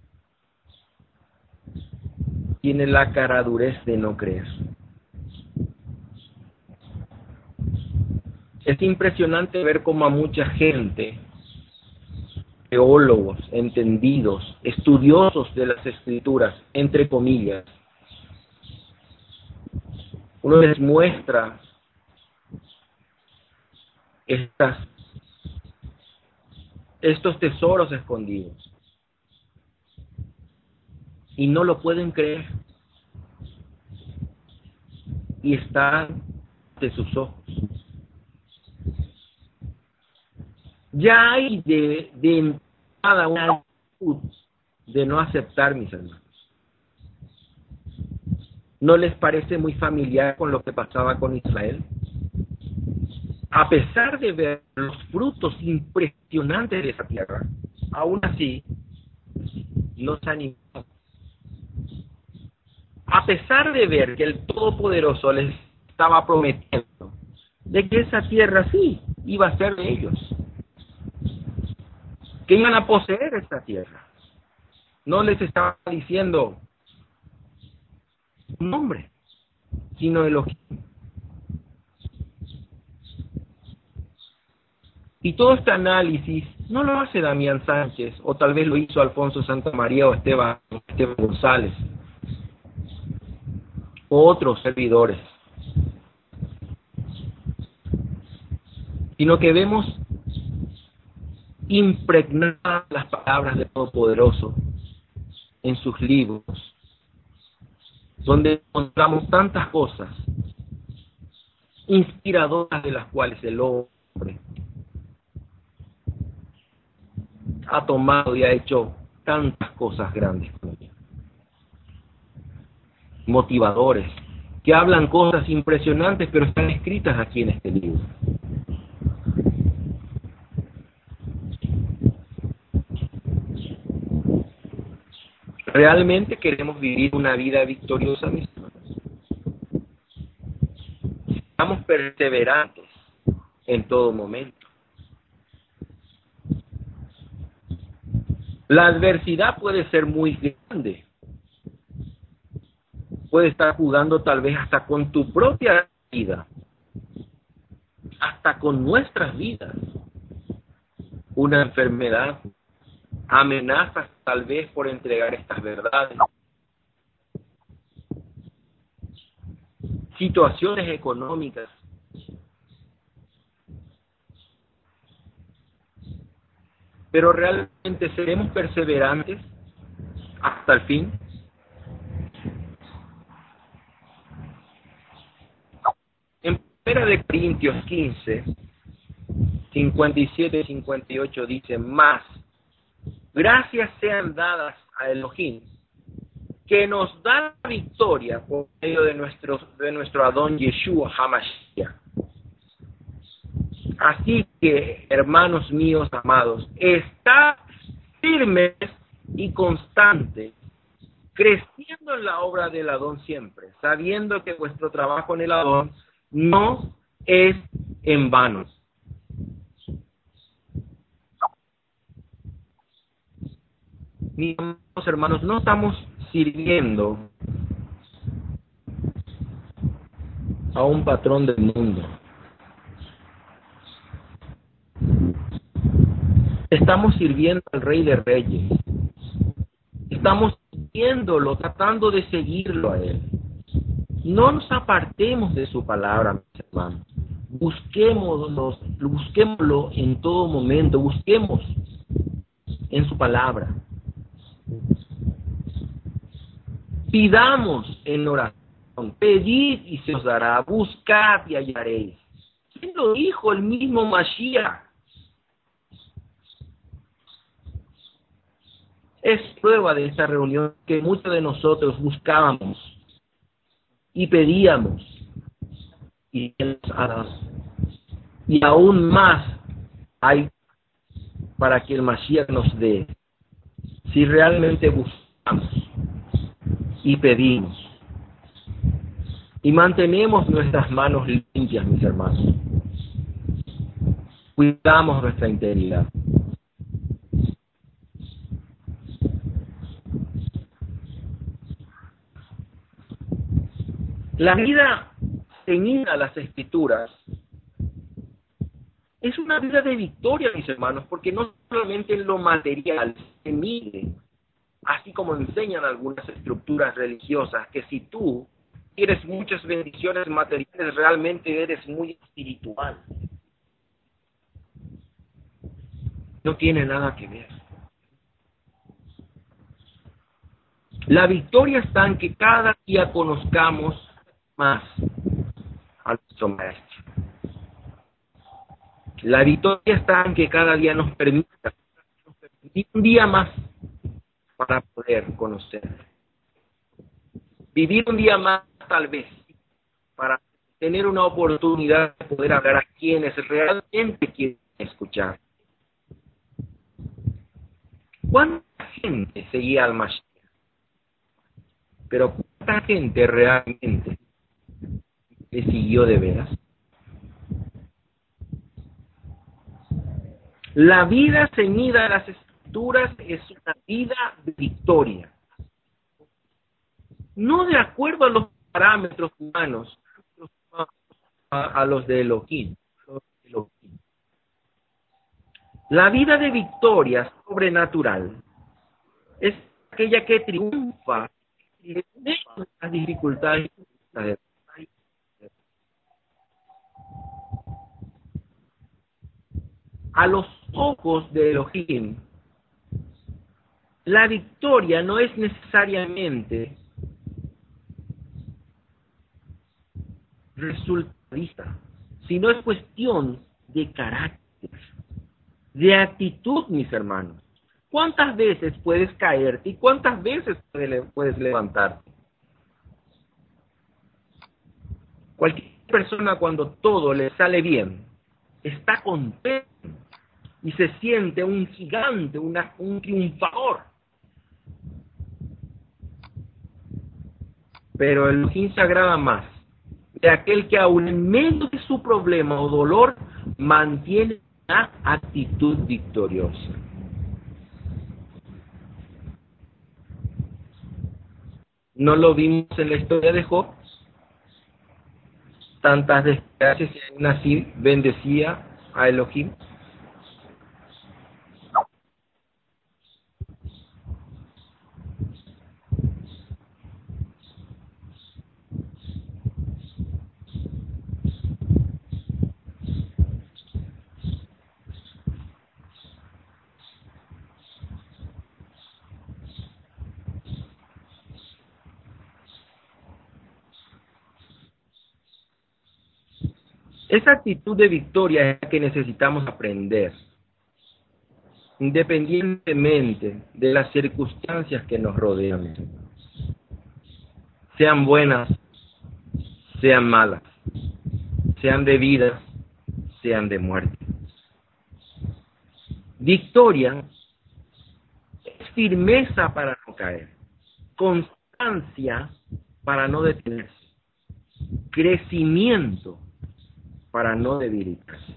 tiene la caradurez de no creer. Es impresionante ver cómo a mucha gente, teólogos, entendidos, estudiosos de las Escrituras, entre comillas, uno les muestra estas, estos tesoros escondidos y no lo pueden creer y están de sus ojos. Ya hay de, de entrada una actitud de no aceptar, mis hermanos. ¿No les parece muy familiar con lo que pasaba con Israel? A pesar de ver los frutos impresionantes de esa tierra, aún así no se animó. A pesar de ver que el Todopoderoso les estaba prometiendo de que esa tierra sí iba a ser de ellos, que iban a poseer esta tierra, no les estaba diciendo un nombre, sino Elohim. Y todo este análisis no lo hace Damián Sánchez, o tal vez lo hizo Alfonso Santamaría o Esteban, Esteban González, o otros servidores, sino que vemos impregnadas las palabras del Todopoderoso en sus libros, donde encontramos tantas cosas inspiradoras de las cuales el hombre ha tomado y ha hecho tantas cosas grandes con ella. Motivadores, que hablan cosas impresionantes, pero están escritas aquí en este libro. ¿Realmente queremos vivir una vida victoriosa, mis hermanos? Estamos perseverantes en todo momento. La adversidad puede ser muy grande. Puede estar jugando tal vez hasta con tu propia vida, hasta con nuestras vidas. Una enfermedad, amenazas tal vez por entregar estas verdades, situaciones económicas. Pero realmente seremos perseverantes hasta el fin. En primera de Corintios quince, cincuenta y siete y cincuenta y ocho dice: más gracias sean dadas a Elohim, que nos da la victoria por medio de nuestro, de nuestro Adón Yeshua HaMashiach. Así que, hermanos míos amados, estad firmes y constantes, creciendo en la obra del Adón siempre, sabiendo que vuestro trabajo en el Adón no es en vano. Mis hermanos, no estamos sirviendo a un patrón del mundo. Estamos sirviendo al Rey de Reyes. Estamos sirviéndolo, tratando de seguirlo a Él. No nos apartemos de su palabra, mis hermanos. Busquémoslo, busquémoslo en todo momento. Busquemos en su palabra. Pidamos en oración. Pedid y se os dará. Buscad y hallaréis. ¿Quién lo dijo? El mismo Mashiach. Es prueba de esta reunión que muchos de nosotros buscábamos y pedíamos y Él nos ha dado. Y aún más hay para que el Mashiach nos dé si realmente buscamos y pedimos y mantenemos nuestras manos limpias, mis hermanos, cuidamos nuestra integridad. La vida ceñida a las Escrituras es una vida de victoria, mis hermanos, porque no solamente en lo material se mide, así como enseñan algunas estructuras religiosas, que si tú quieres muchas bendiciones materiales, realmente eres muy espiritual. No tiene nada que ver. La victoria está en que cada día conozcamos más a nuestro Maestro. La victoria está en que cada día nos permita vivir un día más para poder conocer. Vivir un día más, tal vez, para tener una oportunidad de poder hablar a quienes realmente quieren escuchar. ¿Cuánta gente seguía al Mashiach? Pero ¿cuánta gente realmente le siguió de veras? La vida ceñida a las Escrituras es una vida de victoria. No de acuerdo a los parámetros humanos, a, a los de Elohim. La vida de victoria sobrenatural es aquella que triunfa en las dificultades. A los ojos de Elohim, la victoria no es necesariamente resultadista, sino es cuestión de carácter, de actitud, mis hermanos. ¿Cuántas veces puedes caerte y cuántas veces puedes levantarte? Cualquier persona, cuando todo le sale bien, está contento y se siente un gigante, una, un triunfador. Pero el Elohim se agrada más de aquel que aún en medio de su problema o dolor mantiene una actitud victoriosa. ¿No lo vimos en la historia de Job? Tantas desgracias y aún así bendecía a Elohim. Esa actitud de victoria es la que necesitamos aprender, independientemente de las circunstancias que nos rodean, sean buenas, sean malas, sean de vida, sean de muerte. Victoria es firmeza para no caer, constancia para no detenerse, crecimiento para no debilitarse.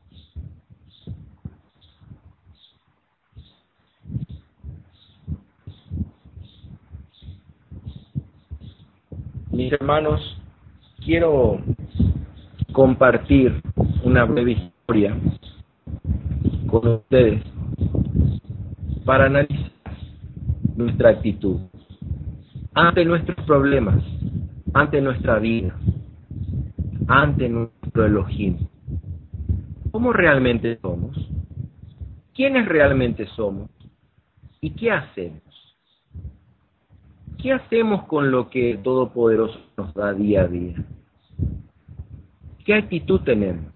Mis hermanos, quiero compartir una breve historia con ustedes para analizar nuestra actitud ante nuestros problemas, ante nuestra vida, ante nuestro Elohim. ¿Cómo realmente somos? ¿Quiénes realmente somos? ¿Y qué hacemos? ¿Qué hacemos con lo que el Todopoderoso nos da día a día? ¿Qué actitud tenemos?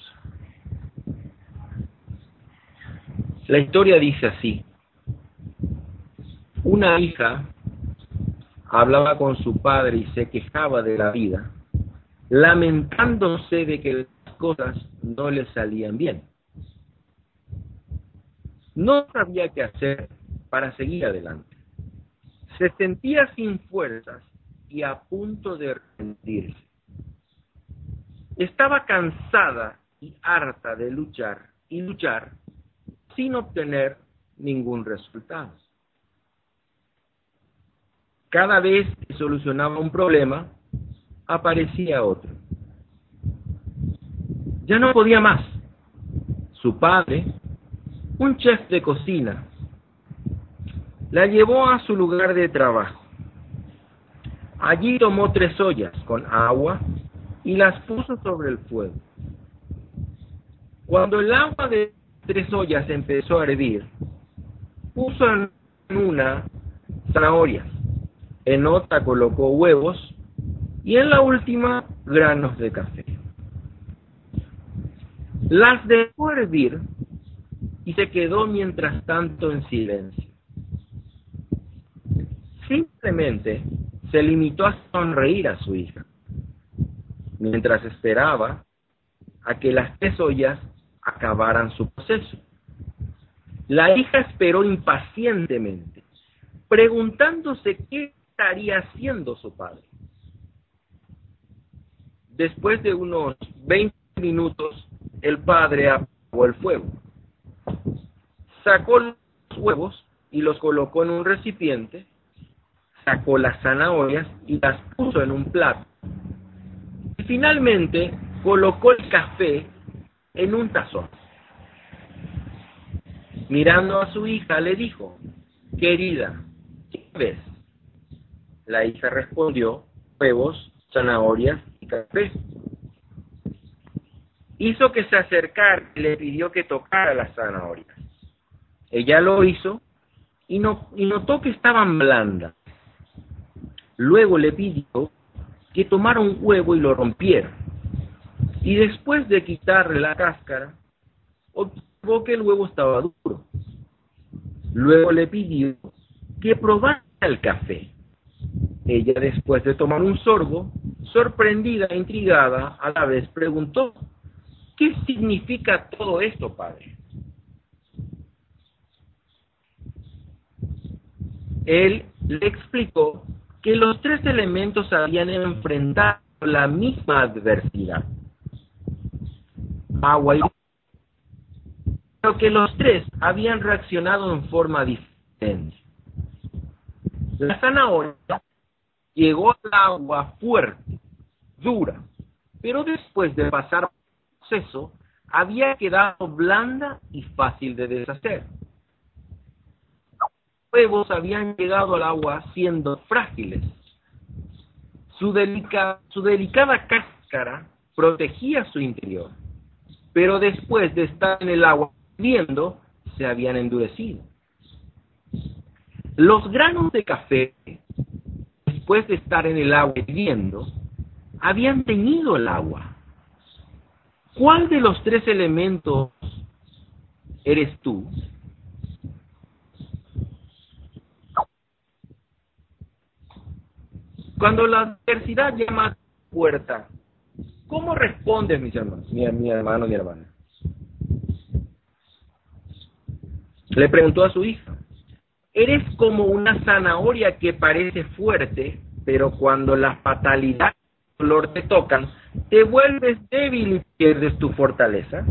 La historia dice así: una hija hablaba con su padre y se quejaba de la vida, lamentándose de que las cosas no le salían bien. No sabía qué hacer para seguir adelante. Se sentía sin fuerzas y a punto de rendirse. Estaba cansada y harta de luchar y luchar sin obtener ningún resultado. Cada vez que solucionaba un problema, aparecía otro. Ya no podía más. Su padre, un chef de cocina, la llevó a su lugar de trabajo. Allí tomó tres ollas con agua y las puso sobre el fuego. Cuando el agua de tres ollas empezó a hervir, puso en una zanahorias, en otra colocó huevos y en la última granos de café. Las dejó hervir y se quedó mientras tanto en silencio. Simplemente se limitó a sonreír a su hija, mientras esperaba a que las tres ollas acabaran su proceso. La hija esperó impacientemente, preguntándose qué estaría haciendo su padre. Después de unos veinte minutos, el padre apagó el fuego, sacó los huevos y los colocó en un recipiente, sacó las zanahorias y las puso en un plato. Y finalmente colocó el café en un tazón. Mirando a su hija le dijo: querida, ¿qué ves? La hija respondió: huevos, zanahorias y café. Hizo que se acercara y le pidió que tocara las zanahorias. Ella lo hizo y, no, y notó que estaban blandas. Luego le pidió que tomara un huevo y lo rompiera. Y después de quitarle la cáscara, observó que el huevo estaba duro. Luego le pidió que probara el café. Ella, después de tomar un sorbo, sorprendida e intrigada, a la vez preguntó: ¿qué significa todo esto, padre? Él le explicó que los tres elementos habían enfrentado la misma adversidad: agua y pero que los tres habían reaccionado en forma diferente. La zanahoria llegó al agua fuerte, dura, pero después de pasar por el proceso, había quedado blanda y fácil de deshacer. Los huevos habían llegado al agua siendo frágiles. Su, delica, su delicada cáscara protegía su interior, pero después de estar en el agua hirviendo, se habían endurecido. Los granos de café, después de estar en el agua hirviendo, habían teñido el agua. ¿Cuál de los tres elementos eres tú? Cuando la adversidad llama a tu puerta, ¿cómo respondes, mis hermanos? Mi, mi hermano, mi hermana. Le preguntó a su hija: eres como una zanahoria que parece fuerte, pero cuando la fatalidad y el dolor te tocan, te vuelves débil y pierdes tu fortaleza.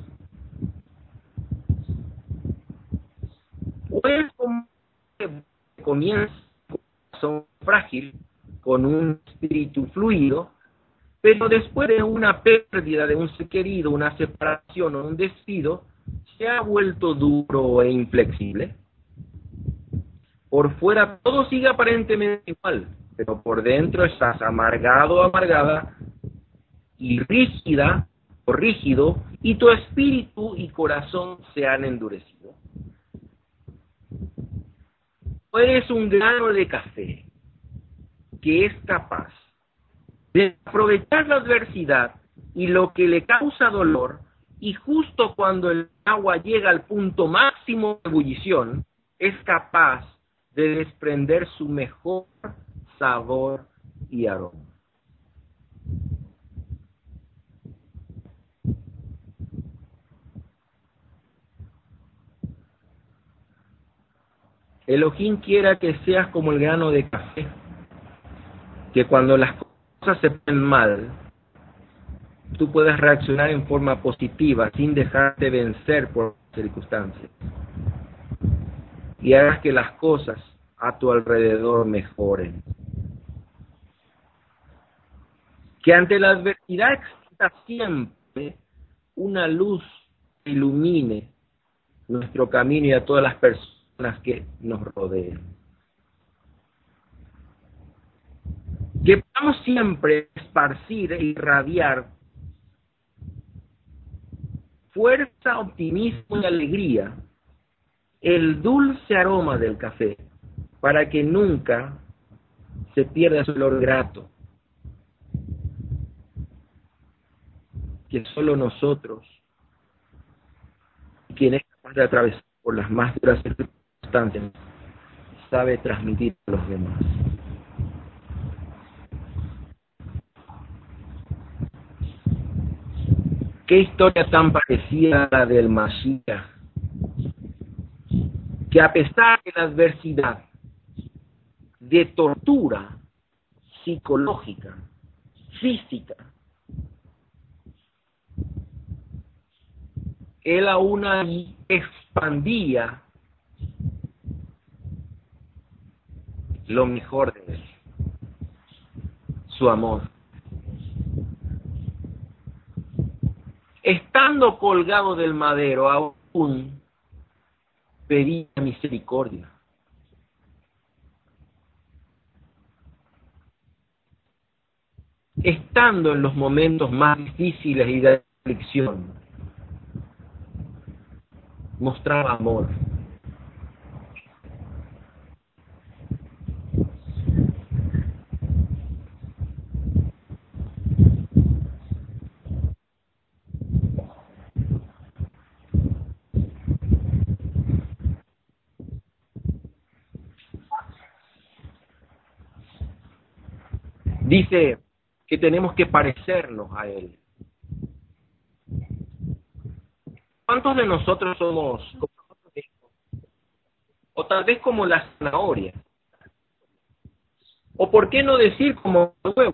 O eres como que comienza con un corazón frágil, con un espíritu fluido, pero después de una pérdida de un ser querido, una separación o un despido, se ha vuelto duro e inflexible. Por fuera todo sigue aparentemente igual, pero por dentro estás amargado o amargada y rígida o rígido, y tu espíritu y corazón se han endurecido. O eres un grano de café que es capaz de aprovechar la adversidad y lo que le causa dolor, y justo cuando el agua llega al punto máximo de ebullición, es capaz de desprender su mejor sabor y aroma. Elohim quiera que seas como el grano de café, que cuando las cosas se ponen mal, tú puedes reaccionar en forma positiva sin dejarte vencer por las circunstancias y hagas que las cosas a tu alrededor mejoren. Que ante la adversidad exista siempre una luz que ilumine nuestro camino y a todas las personas que nos rodean. Que podamos siempre esparcir e irradiar fuerza, optimismo y alegría, el dulce aroma del café, para que nunca se pierda su olor grato, que solo nosotros, quien es capaz de atravesar por las más duras circunstancias, sabe transmitir a los demás. Qué historia tan parecida a la del Mashiach, que a pesar de la adversidad, de tortura psicológica, física, él aún ahí expandía lo mejor de él, su amor. Estando colgado del madero, aún pedía misericordia. Estando en los momentos más difíciles y de aflicción, mostraba amor. Dice que tenemos que parecernos a él. ¿Cuántos de nosotros somos, o tal vez como la zanahoria? O por qué no decir como el huevo,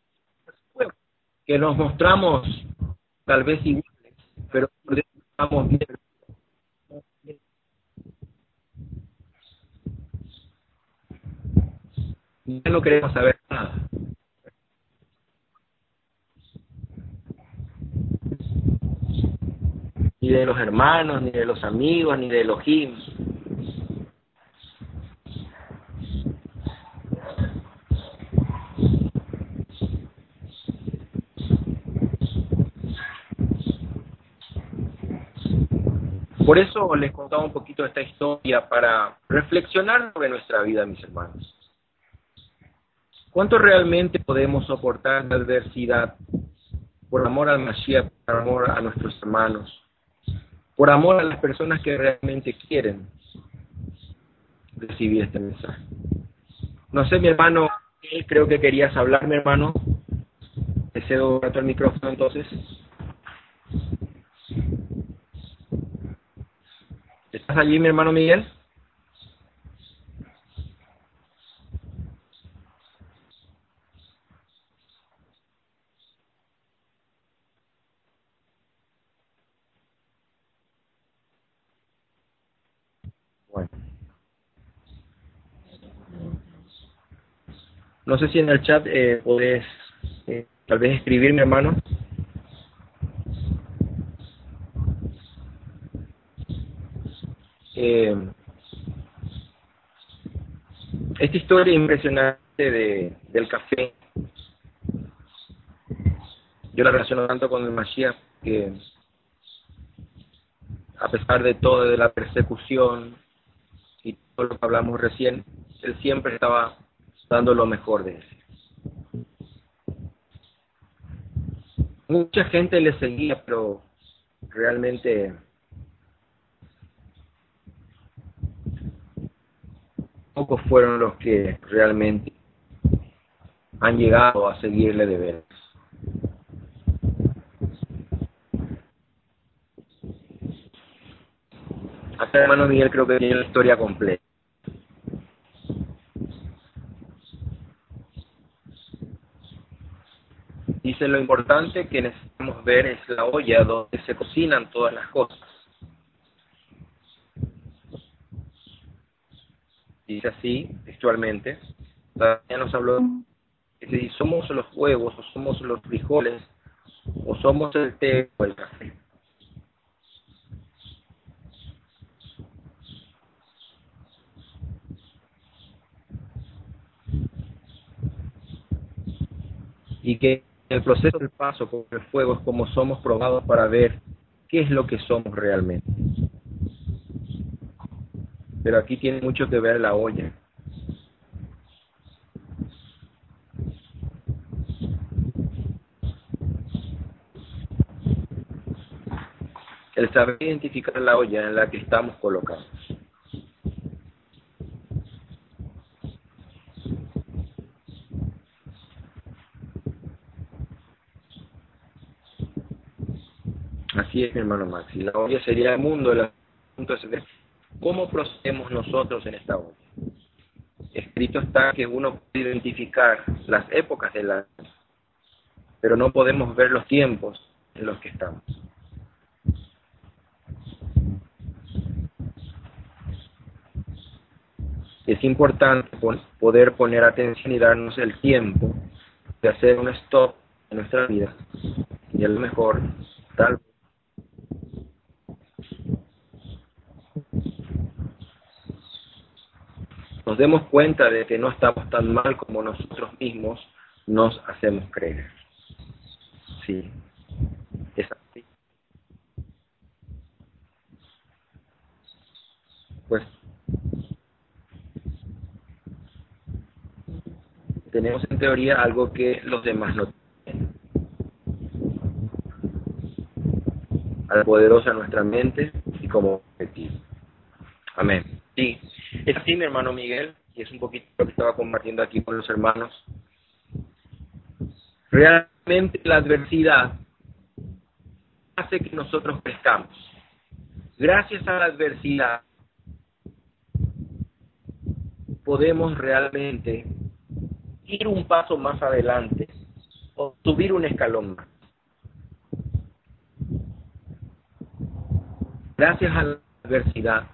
que nos mostramos tal vez iguales, pero estamos bien. Ya no queremos saber nada. Ni de los hermanos, ni de los amigos, ni de Elohim. Por eso les contaba un poquito esta historia para reflexionar sobre nuestra vida, mis hermanos. ¿Cuánto realmente podemos soportar la adversidad por amor al Mashiach, por amor a nuestros hermanos, por amor a las personas que realmente quieren recibir este mensaje? No sé, mi hermano, creo que querías hablar, mi hermano. Te cedo un rato el micrófono, entonces. ¿Estás allí, mi hermano Miguel? Bueno. No sé si en el chat eh, podés eh, tal vez escribir, mi hermano. Eh, esta historia impresionante de, del café, yo la relaciono tanto con el Mashiach, que a pesar de todo, de la persecución y todo lo que hablamos recién, él siempre estaba dando lo mejor de él. Mucha gente le seguía, pero realmente pocos fueron los que realmente han llegado a seguirle de veras. Acá, hermano Miguel, creo que tiene la historia completa. Dice, lo importante que necesitamos ver es la olla donde se cocinan todas las cosas. Dice así, textualmente, ya nos habló, que si somos los huevos, o somos los frijoles, o somos el té o el café. Y que el proceso del paso por el fuego es como somos probados para ver qué es lo que somos realmente. Pero aquí tiene mucho que ver la olla. El saber identificar la olla en la que estamos colocados. Así es, mi hermano Maxi. La olla sería el mundo. El asunto es de cómo procedemos nosotros en esta olla. Escrito está que uno puede identificar las épocas del año, pero no podemos ver los tiempos en los que estamos. Es importante poder poner atención y darnos el tiempo de hacer un stop en nuestra vida. Y a lo mejor, tal vez, nos demos cuenta de que no estamos tan mal como nosotros mismos nos hacemos creer. Sí, es así. Pues tenemos en teoría algo que los demás no tienen. Al poderoso a nuestra mente y como objetivo. Amén. Sí, es así, mi hermano Miguel, y es un poquito lo que estaba compartiendo aquí con los hermanos. Realmente la adversidad hace que nosotros crezcamos. Gracias a la adversidad podemos realmente ir un paso más adelante o subir un escalón más. Gracias a la adversidad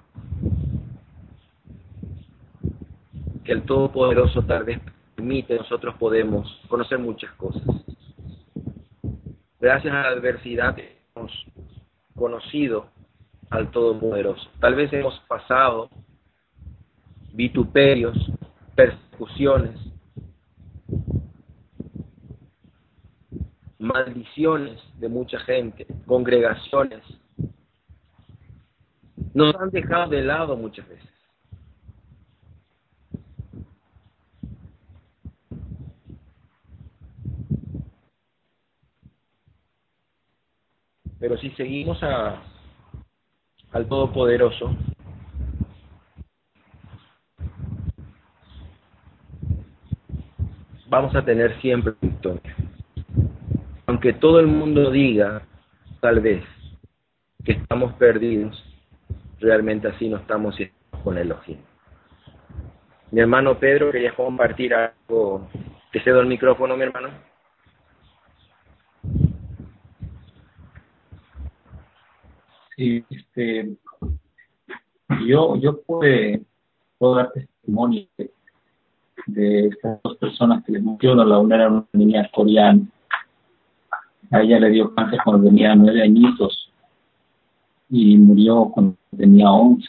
que el Todopoderoso tal vez permite, nosotros podemos conocer muchas cosas. Gracias a la adversidad hemos conocido al Todopoderoso. Tal vez hemos pasado vituperios, persecuciones, maldiciones de mucha gente, congregaciones. Nos han dejado de lado muchas veces. Pero si seguimos a, al Todopoderoso, vamos a tener siempre victoria. Aunque todo el mundo diga, tal vez, que estamos perdidos, realmente así no estamos y estamos con Elohim. Mi hermano Pedro, ¿querías compartir algo? ¿Te cedo el micrófono, mi hermano? Sí, este, yo, yo pude, puedo dar testimonio de, de estas dos personas que les menciono. La una era una niña coreana. A ella le dio cáncer cuando tenía nueve añitos y murió cuando tenía once.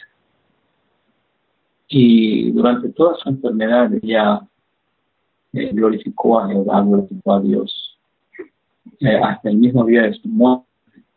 Y durante toda su enfermedad ella eh, glorificó a Jehová, glorificó a Dios, eh, hasta el mismo día de su muerte.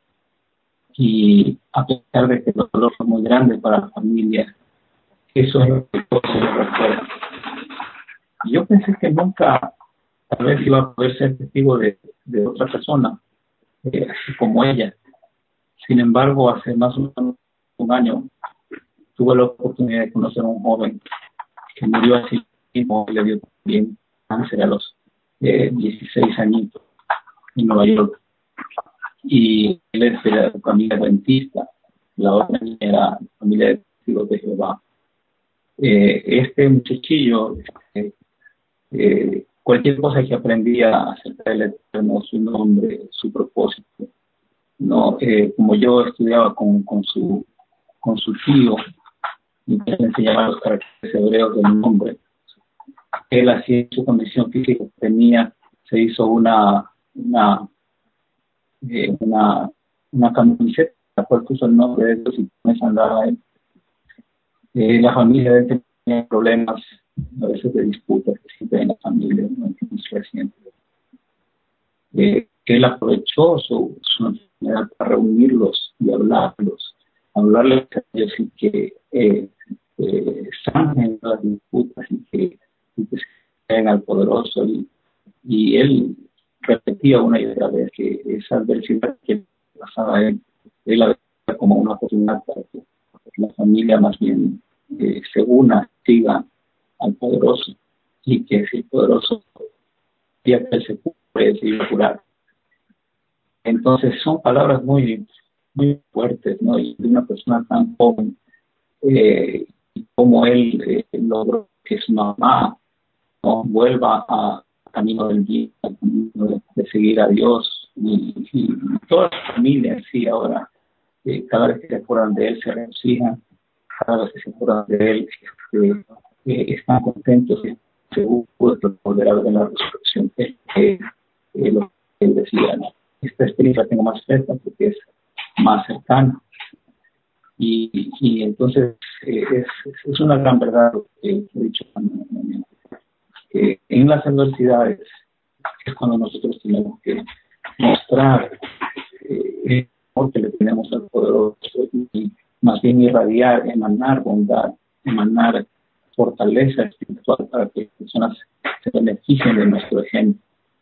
Y a pesar de que el dolor fue muy grande para la familia, eso es lo que se le recuerda. Y yo pensé que nunca tal vez iba a poder ser testigo de, de otra persona, eh, así como ella. Sin embargo, hace más o menos un año tuve la oportunidad de conocer a un joven que murió así mismo y le dio también cáncer a los eh, dieciséis añitos en Nueva York. Y él es de la familia adventista, la otra era familia de testigos de Jehová. Eh, este muchachillo, eh, eh, cualquier cosa que aprendía acerca del Eterno, su nombre, su propósito, no, eh, como yo estudiaba con, con su con su tío y me enseñaba los caracteres hebreos del nombre, él así en su condición física que tenía, se hizo una una eh, una, una camiseta la cual puso el nombre de Dios y con esa andaba él. Eh, la familia de él tenía problemas a veces de disputas que siempre en la familia, ¿no? Recientes. Eh, que él aprovechó su, su enfermedad para reunirlos y hablarlos, hablarles a ellos y que eh, eh, sanen las disputas y que, y que se caigan al poderoso. Y, y él repetía una y otra vez que esa adversidad que pasaba a él, él la veía como una oportunidad para que la familia más bien eh, se una, siga al poderoso y que si el poderoso ya que él se puede seguir curar. Entonces son palabras muy muy fuertes, ¿no? Y de una persona tan joven eh, como él eh, logró que su mamá no vuelva a camino del bien, al camino de, de seguir a Dios y, y toda la familia, sí, ahora eh, cada vez que se acuerdan de él se regocijan, cada vez que se acuerdan de él eh, eh, están contentos y seguros de volver a ver en la resurrección que eh, eh, lo que él decía, ¿no? Esta experiencia la tengo más cerca porque es más cercana y, y entonces eh, es, es una gran verdad lo que he dicho que en las adversidades es cuando nosotros tenemos que mostrar eh, el amor que le tenemos al poderoso y más bien irradiar, emanar bondad, emanar fortaleza espiritual para que las personas se beneficien de nuestro ejemplo.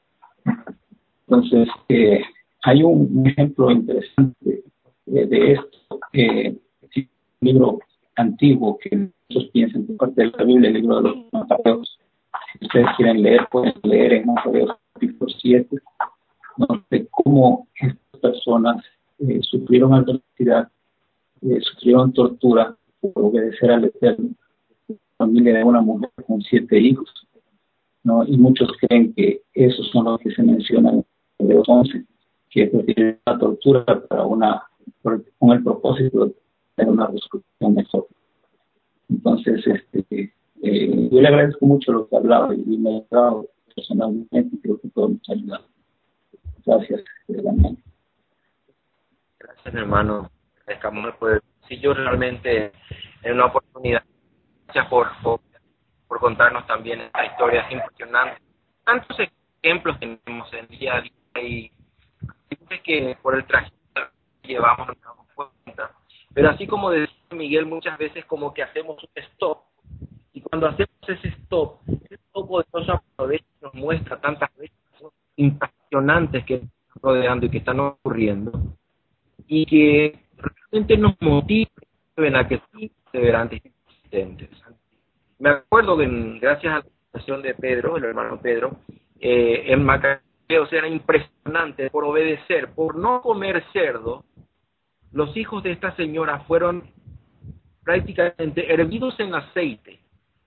Entonces, eh, hay un ejemplo interesante de, de esto, eh, un libro antiguo que muchos piensan que parte de la Biblia, el libro de los Macabeos. Si ustedes quieren leer, pueden leer en Macabeos capítulo siete, ¿no? De cómo estas personas eh, sufrieron adversidad, eh, sufrieron tortura por obedecer al Eterno, familia de una mujer con siete hijos, ¿no? Y muchos creen que esos son los que se mencionan en Hebreos once, que prefieren la tortura para una, con el propósito de tener una resolución mejor. Entonces, este, eh, yo le agradezco mucho lo que ha hablado y me ha ayudado personalmente y creo que todo nos ha ayudado. Gracias, Daniel. Gracias, hermano. Agradezcamos el poder. Si yo realmente en una oportunidad, gracias por, por, por contarnos también esta historia, es impresionante. Tantos ejemplos tenemos en el día a día y es que por el trayecto que llevamos nos damos cuenta. Pero así como decía Miguel, muchas veces como que hacemos un stop y cuando hacemos ese stop, el poco de cosas nos muestra tantas veces impresionantes que están rodeando y que están ocurriendo y que realmente nos motiven a que sí perseverantes y persistentes. Me acuerdo que gracias a la oración de Pedro, el hermano Pedro, eh, en Macabeos era impresionante por obedecer, por no comer cerdo, los hijos de esta señora fueron prácticamente hervidos en aceite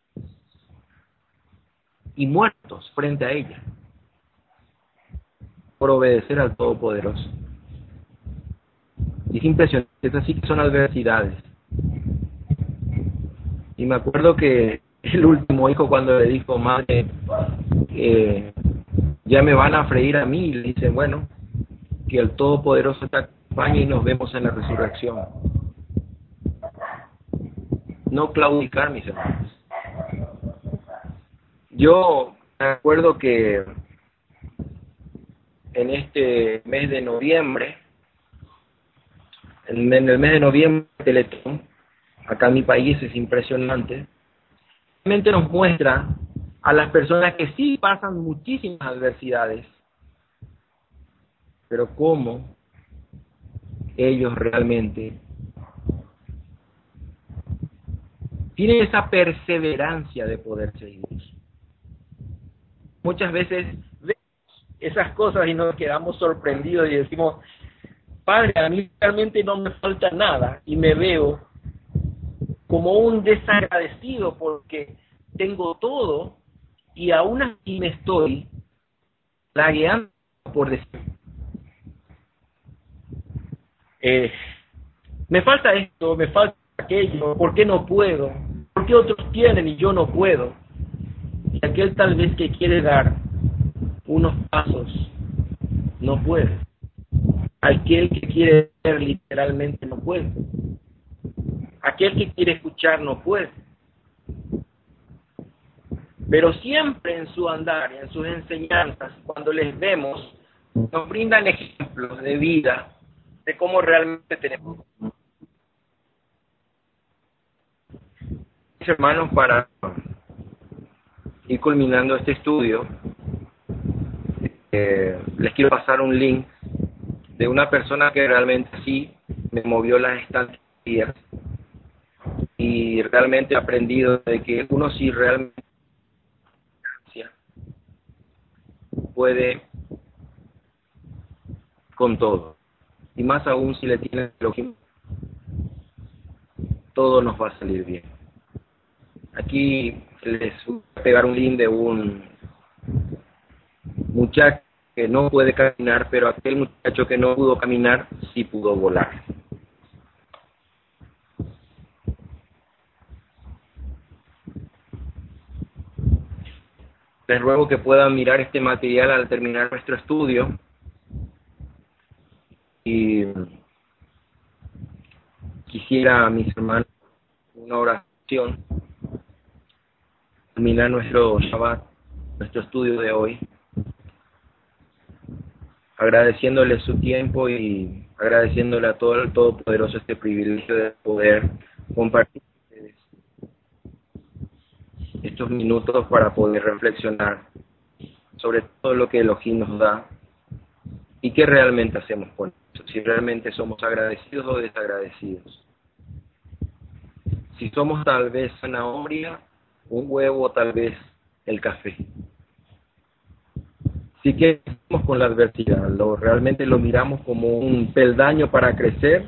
y muertos frente a ella por obedecer al Todopoderoso. Y es impresionante, estas sí que son adversidades. Y me acuerdo que el último hijo cuando le dijo, madre, eh, ya me van a freír a mí, y le dice, bueno, que el Todopoderoso te acompañe y nos vemos en la resurrección. No claudicar, mis hermanos. Yo me acuerdo que en este mes de noviembre, en el mes de noviembre, Teletón, acá en mi país es impresionante, realmente nos muestra a las personas que sí pasan muchísimas adversidades, pero cómo ellos realmente tienen esa perseverancia de poder seguir. Muchas veces vemos esas cosas y nos quedamos sorprendidos y decimos, Padre, a mí realmente no me falta nada, y me veo como un desagradecido porque tengo todo y aún así me estoy lagueando por decir, eh, me falta esto, me falta aquello, ¿por qué no puedo? ¿Por qué otros tienen y yo no puedo? Y aquel tal vez que quiere dar unos pasos no puede. Aquel que quiere ver literalmente no puede. Aquel que quiere escuchar no puede. Pero siempre en su andar y en sus enseñanzas, cuando les vemos, nos brindan ejemplos de vida, de cómo realmente tenemos. Mis hermanos, para ir culminando este estudio, eh, les quiero pasar un link de una persona que realmente sí me movió las estanterías y realmente he aprendido de que uno sí realmente puede con todo, y más aún si le tiene Elohim, todo nos va a salir bien. Aquí les voy a pegar un link de un muchacho que no puede caminar, pero aquel muchacho que no pudo caminar sí pudo volar. Les ruego que puedan mirar este material al terminar nuestro estudio y quisiera, mis hermanos, una oración, terminar nuestro Shabbat, nuestro estudio de hoy, agradeciéndole su tiempo y agradeciéndole a todo el Todopoderoso este privilegio de poder compartir con ustedes estos minutos para poder reflexionar sobre todo lo que Elohim nos da y qué realmente hacemos con eso, si realmente somos agradecidos o desagradecidos. Si somos tal vez zanahoria, un huevo, tal vez el café. Si que hacemos con la adversidad, lo realmente lo miramos como un peldaño para crecer,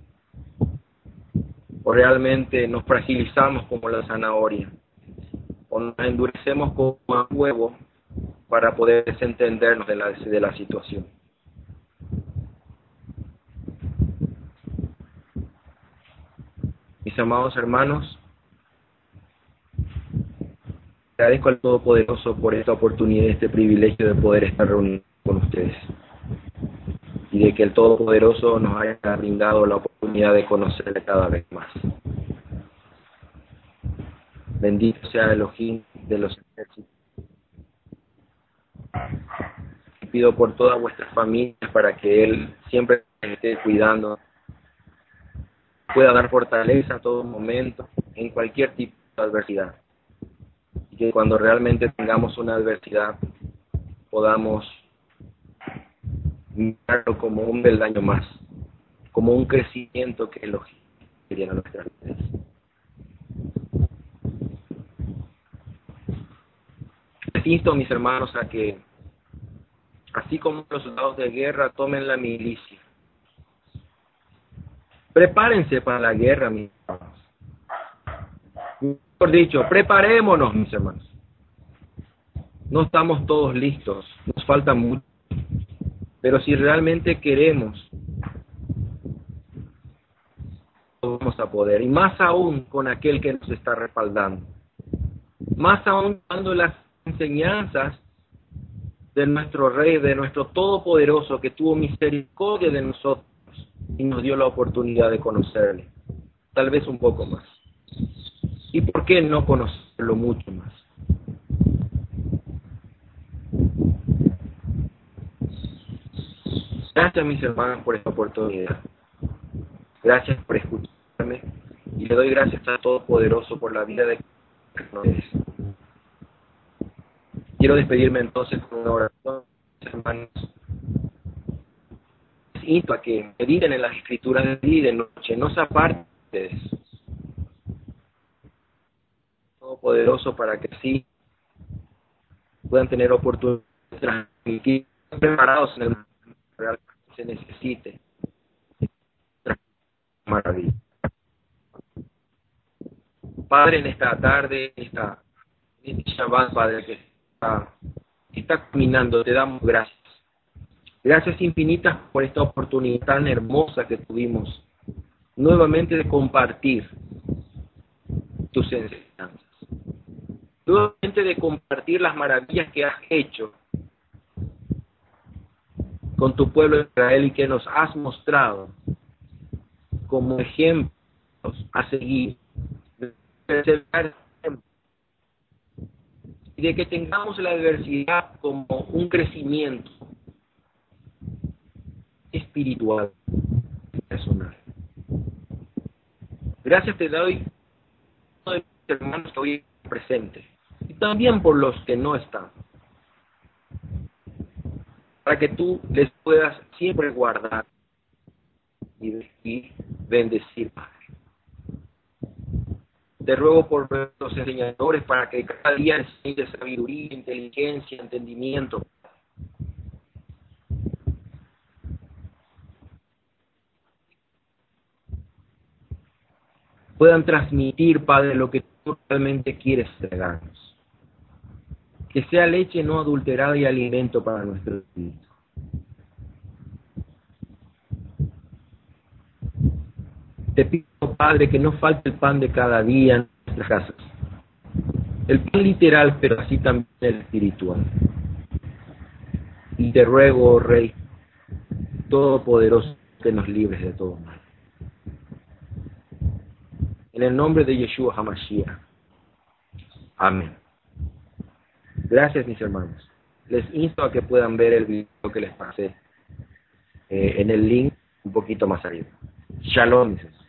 o realmente nos fragilizamos como la zanahoria, o nos endurecemos como un huevo para poder desentendernos de la, de la situación. Mis amados hermanos, agradezco al Todopoderoso por esta oportunidad, este privilegio de poder estar reunido con ustedes y de que el Todopoderoso nos haya brindado la oportunidad de conocerle cada vez más. Bendito sea el Elohim de los ejércitos. Y pido por todas vuestras familias para que Él siempre esté cuidando, pueda dar fortaleza a todo momento, en cualquier tipo de adversidad. Y que cuando realmente tengamos una adversidad, podamos mirarlo como un peldaño más, como un crecimiento que Elohim quería en nuestras vidas. Les insto, mis hermanos, a que, así como los soldados de guerra, tomen la milicia. Prepárense para la guerra, mis hermanos. Mejor dicho, preparémonos, mis hermanos. No estamos todos listos, nos falta mucho. Pero si realmente queremos, vamos a poder. Y más aún con aquel que nos está respaldando. Más aún cuando las enseñanzas de nuestro Rey, de nuestro Todopoderoso, que tuvo misericordia de nosotros y nos dio la oportunidad de conocerle, tal vez un poco más. ¿Y por qué no conocerlo mucho más? Gracias, mis hermanos, por esta oportunidad. Gracias por escucharme y le doy gracias al Todopoderoso por la vida de ustedes. Quiero despedirme entonces con una oración, hermanos. Les invito a que mediten en las escrituras de día y de noche, no se aparten de eso. Todopoderoso para que sí puedan tener oportunidad de transmitir, preparados en el real que se necesite. Maravilla. Padre, en esta tarde, en esta en este Shabbat, Padre, que está, está caminando, te damos gracias. Gracias infinitas por esta oportunidad tan hermosa que tuvimos nuevamente de compartir tus enseñanzas, nuevamente de compartir las maravillas que has hecho con tu pueblo de Israel y que nos has mostrado como ejemplos a seguir, y de que tengamos la adversidad como un crecimiento espiritual y personal. Gracias te doy por los hermanos que hoy están presentes y también por los que no están, para que tú les puedas siempre guardar y bendecir, Padre. Te ruego por nuestros enseñadores para que cada día enseñen sabiduría, inteligencia, entendimiento. Puedan transmitir, Padre, lo que tú realmente quieres entregarnos. Que sea leche no adulterada y alimento para nuestro espíritu. Te pido, Padre, que no falte el pan de cada día en nuestras casas. El pan literal, pero así también el espiritual. Y te ruego, oh Rey Todopoderoso, que nos libres de todo mal. En el nombre de Yeshua HaMashiach. Amén. Gracias, mis hermanos. Les insto a que puedan ver el video que les pasé eh, en el link un poquito más arriba. Shalom, mis hermanos.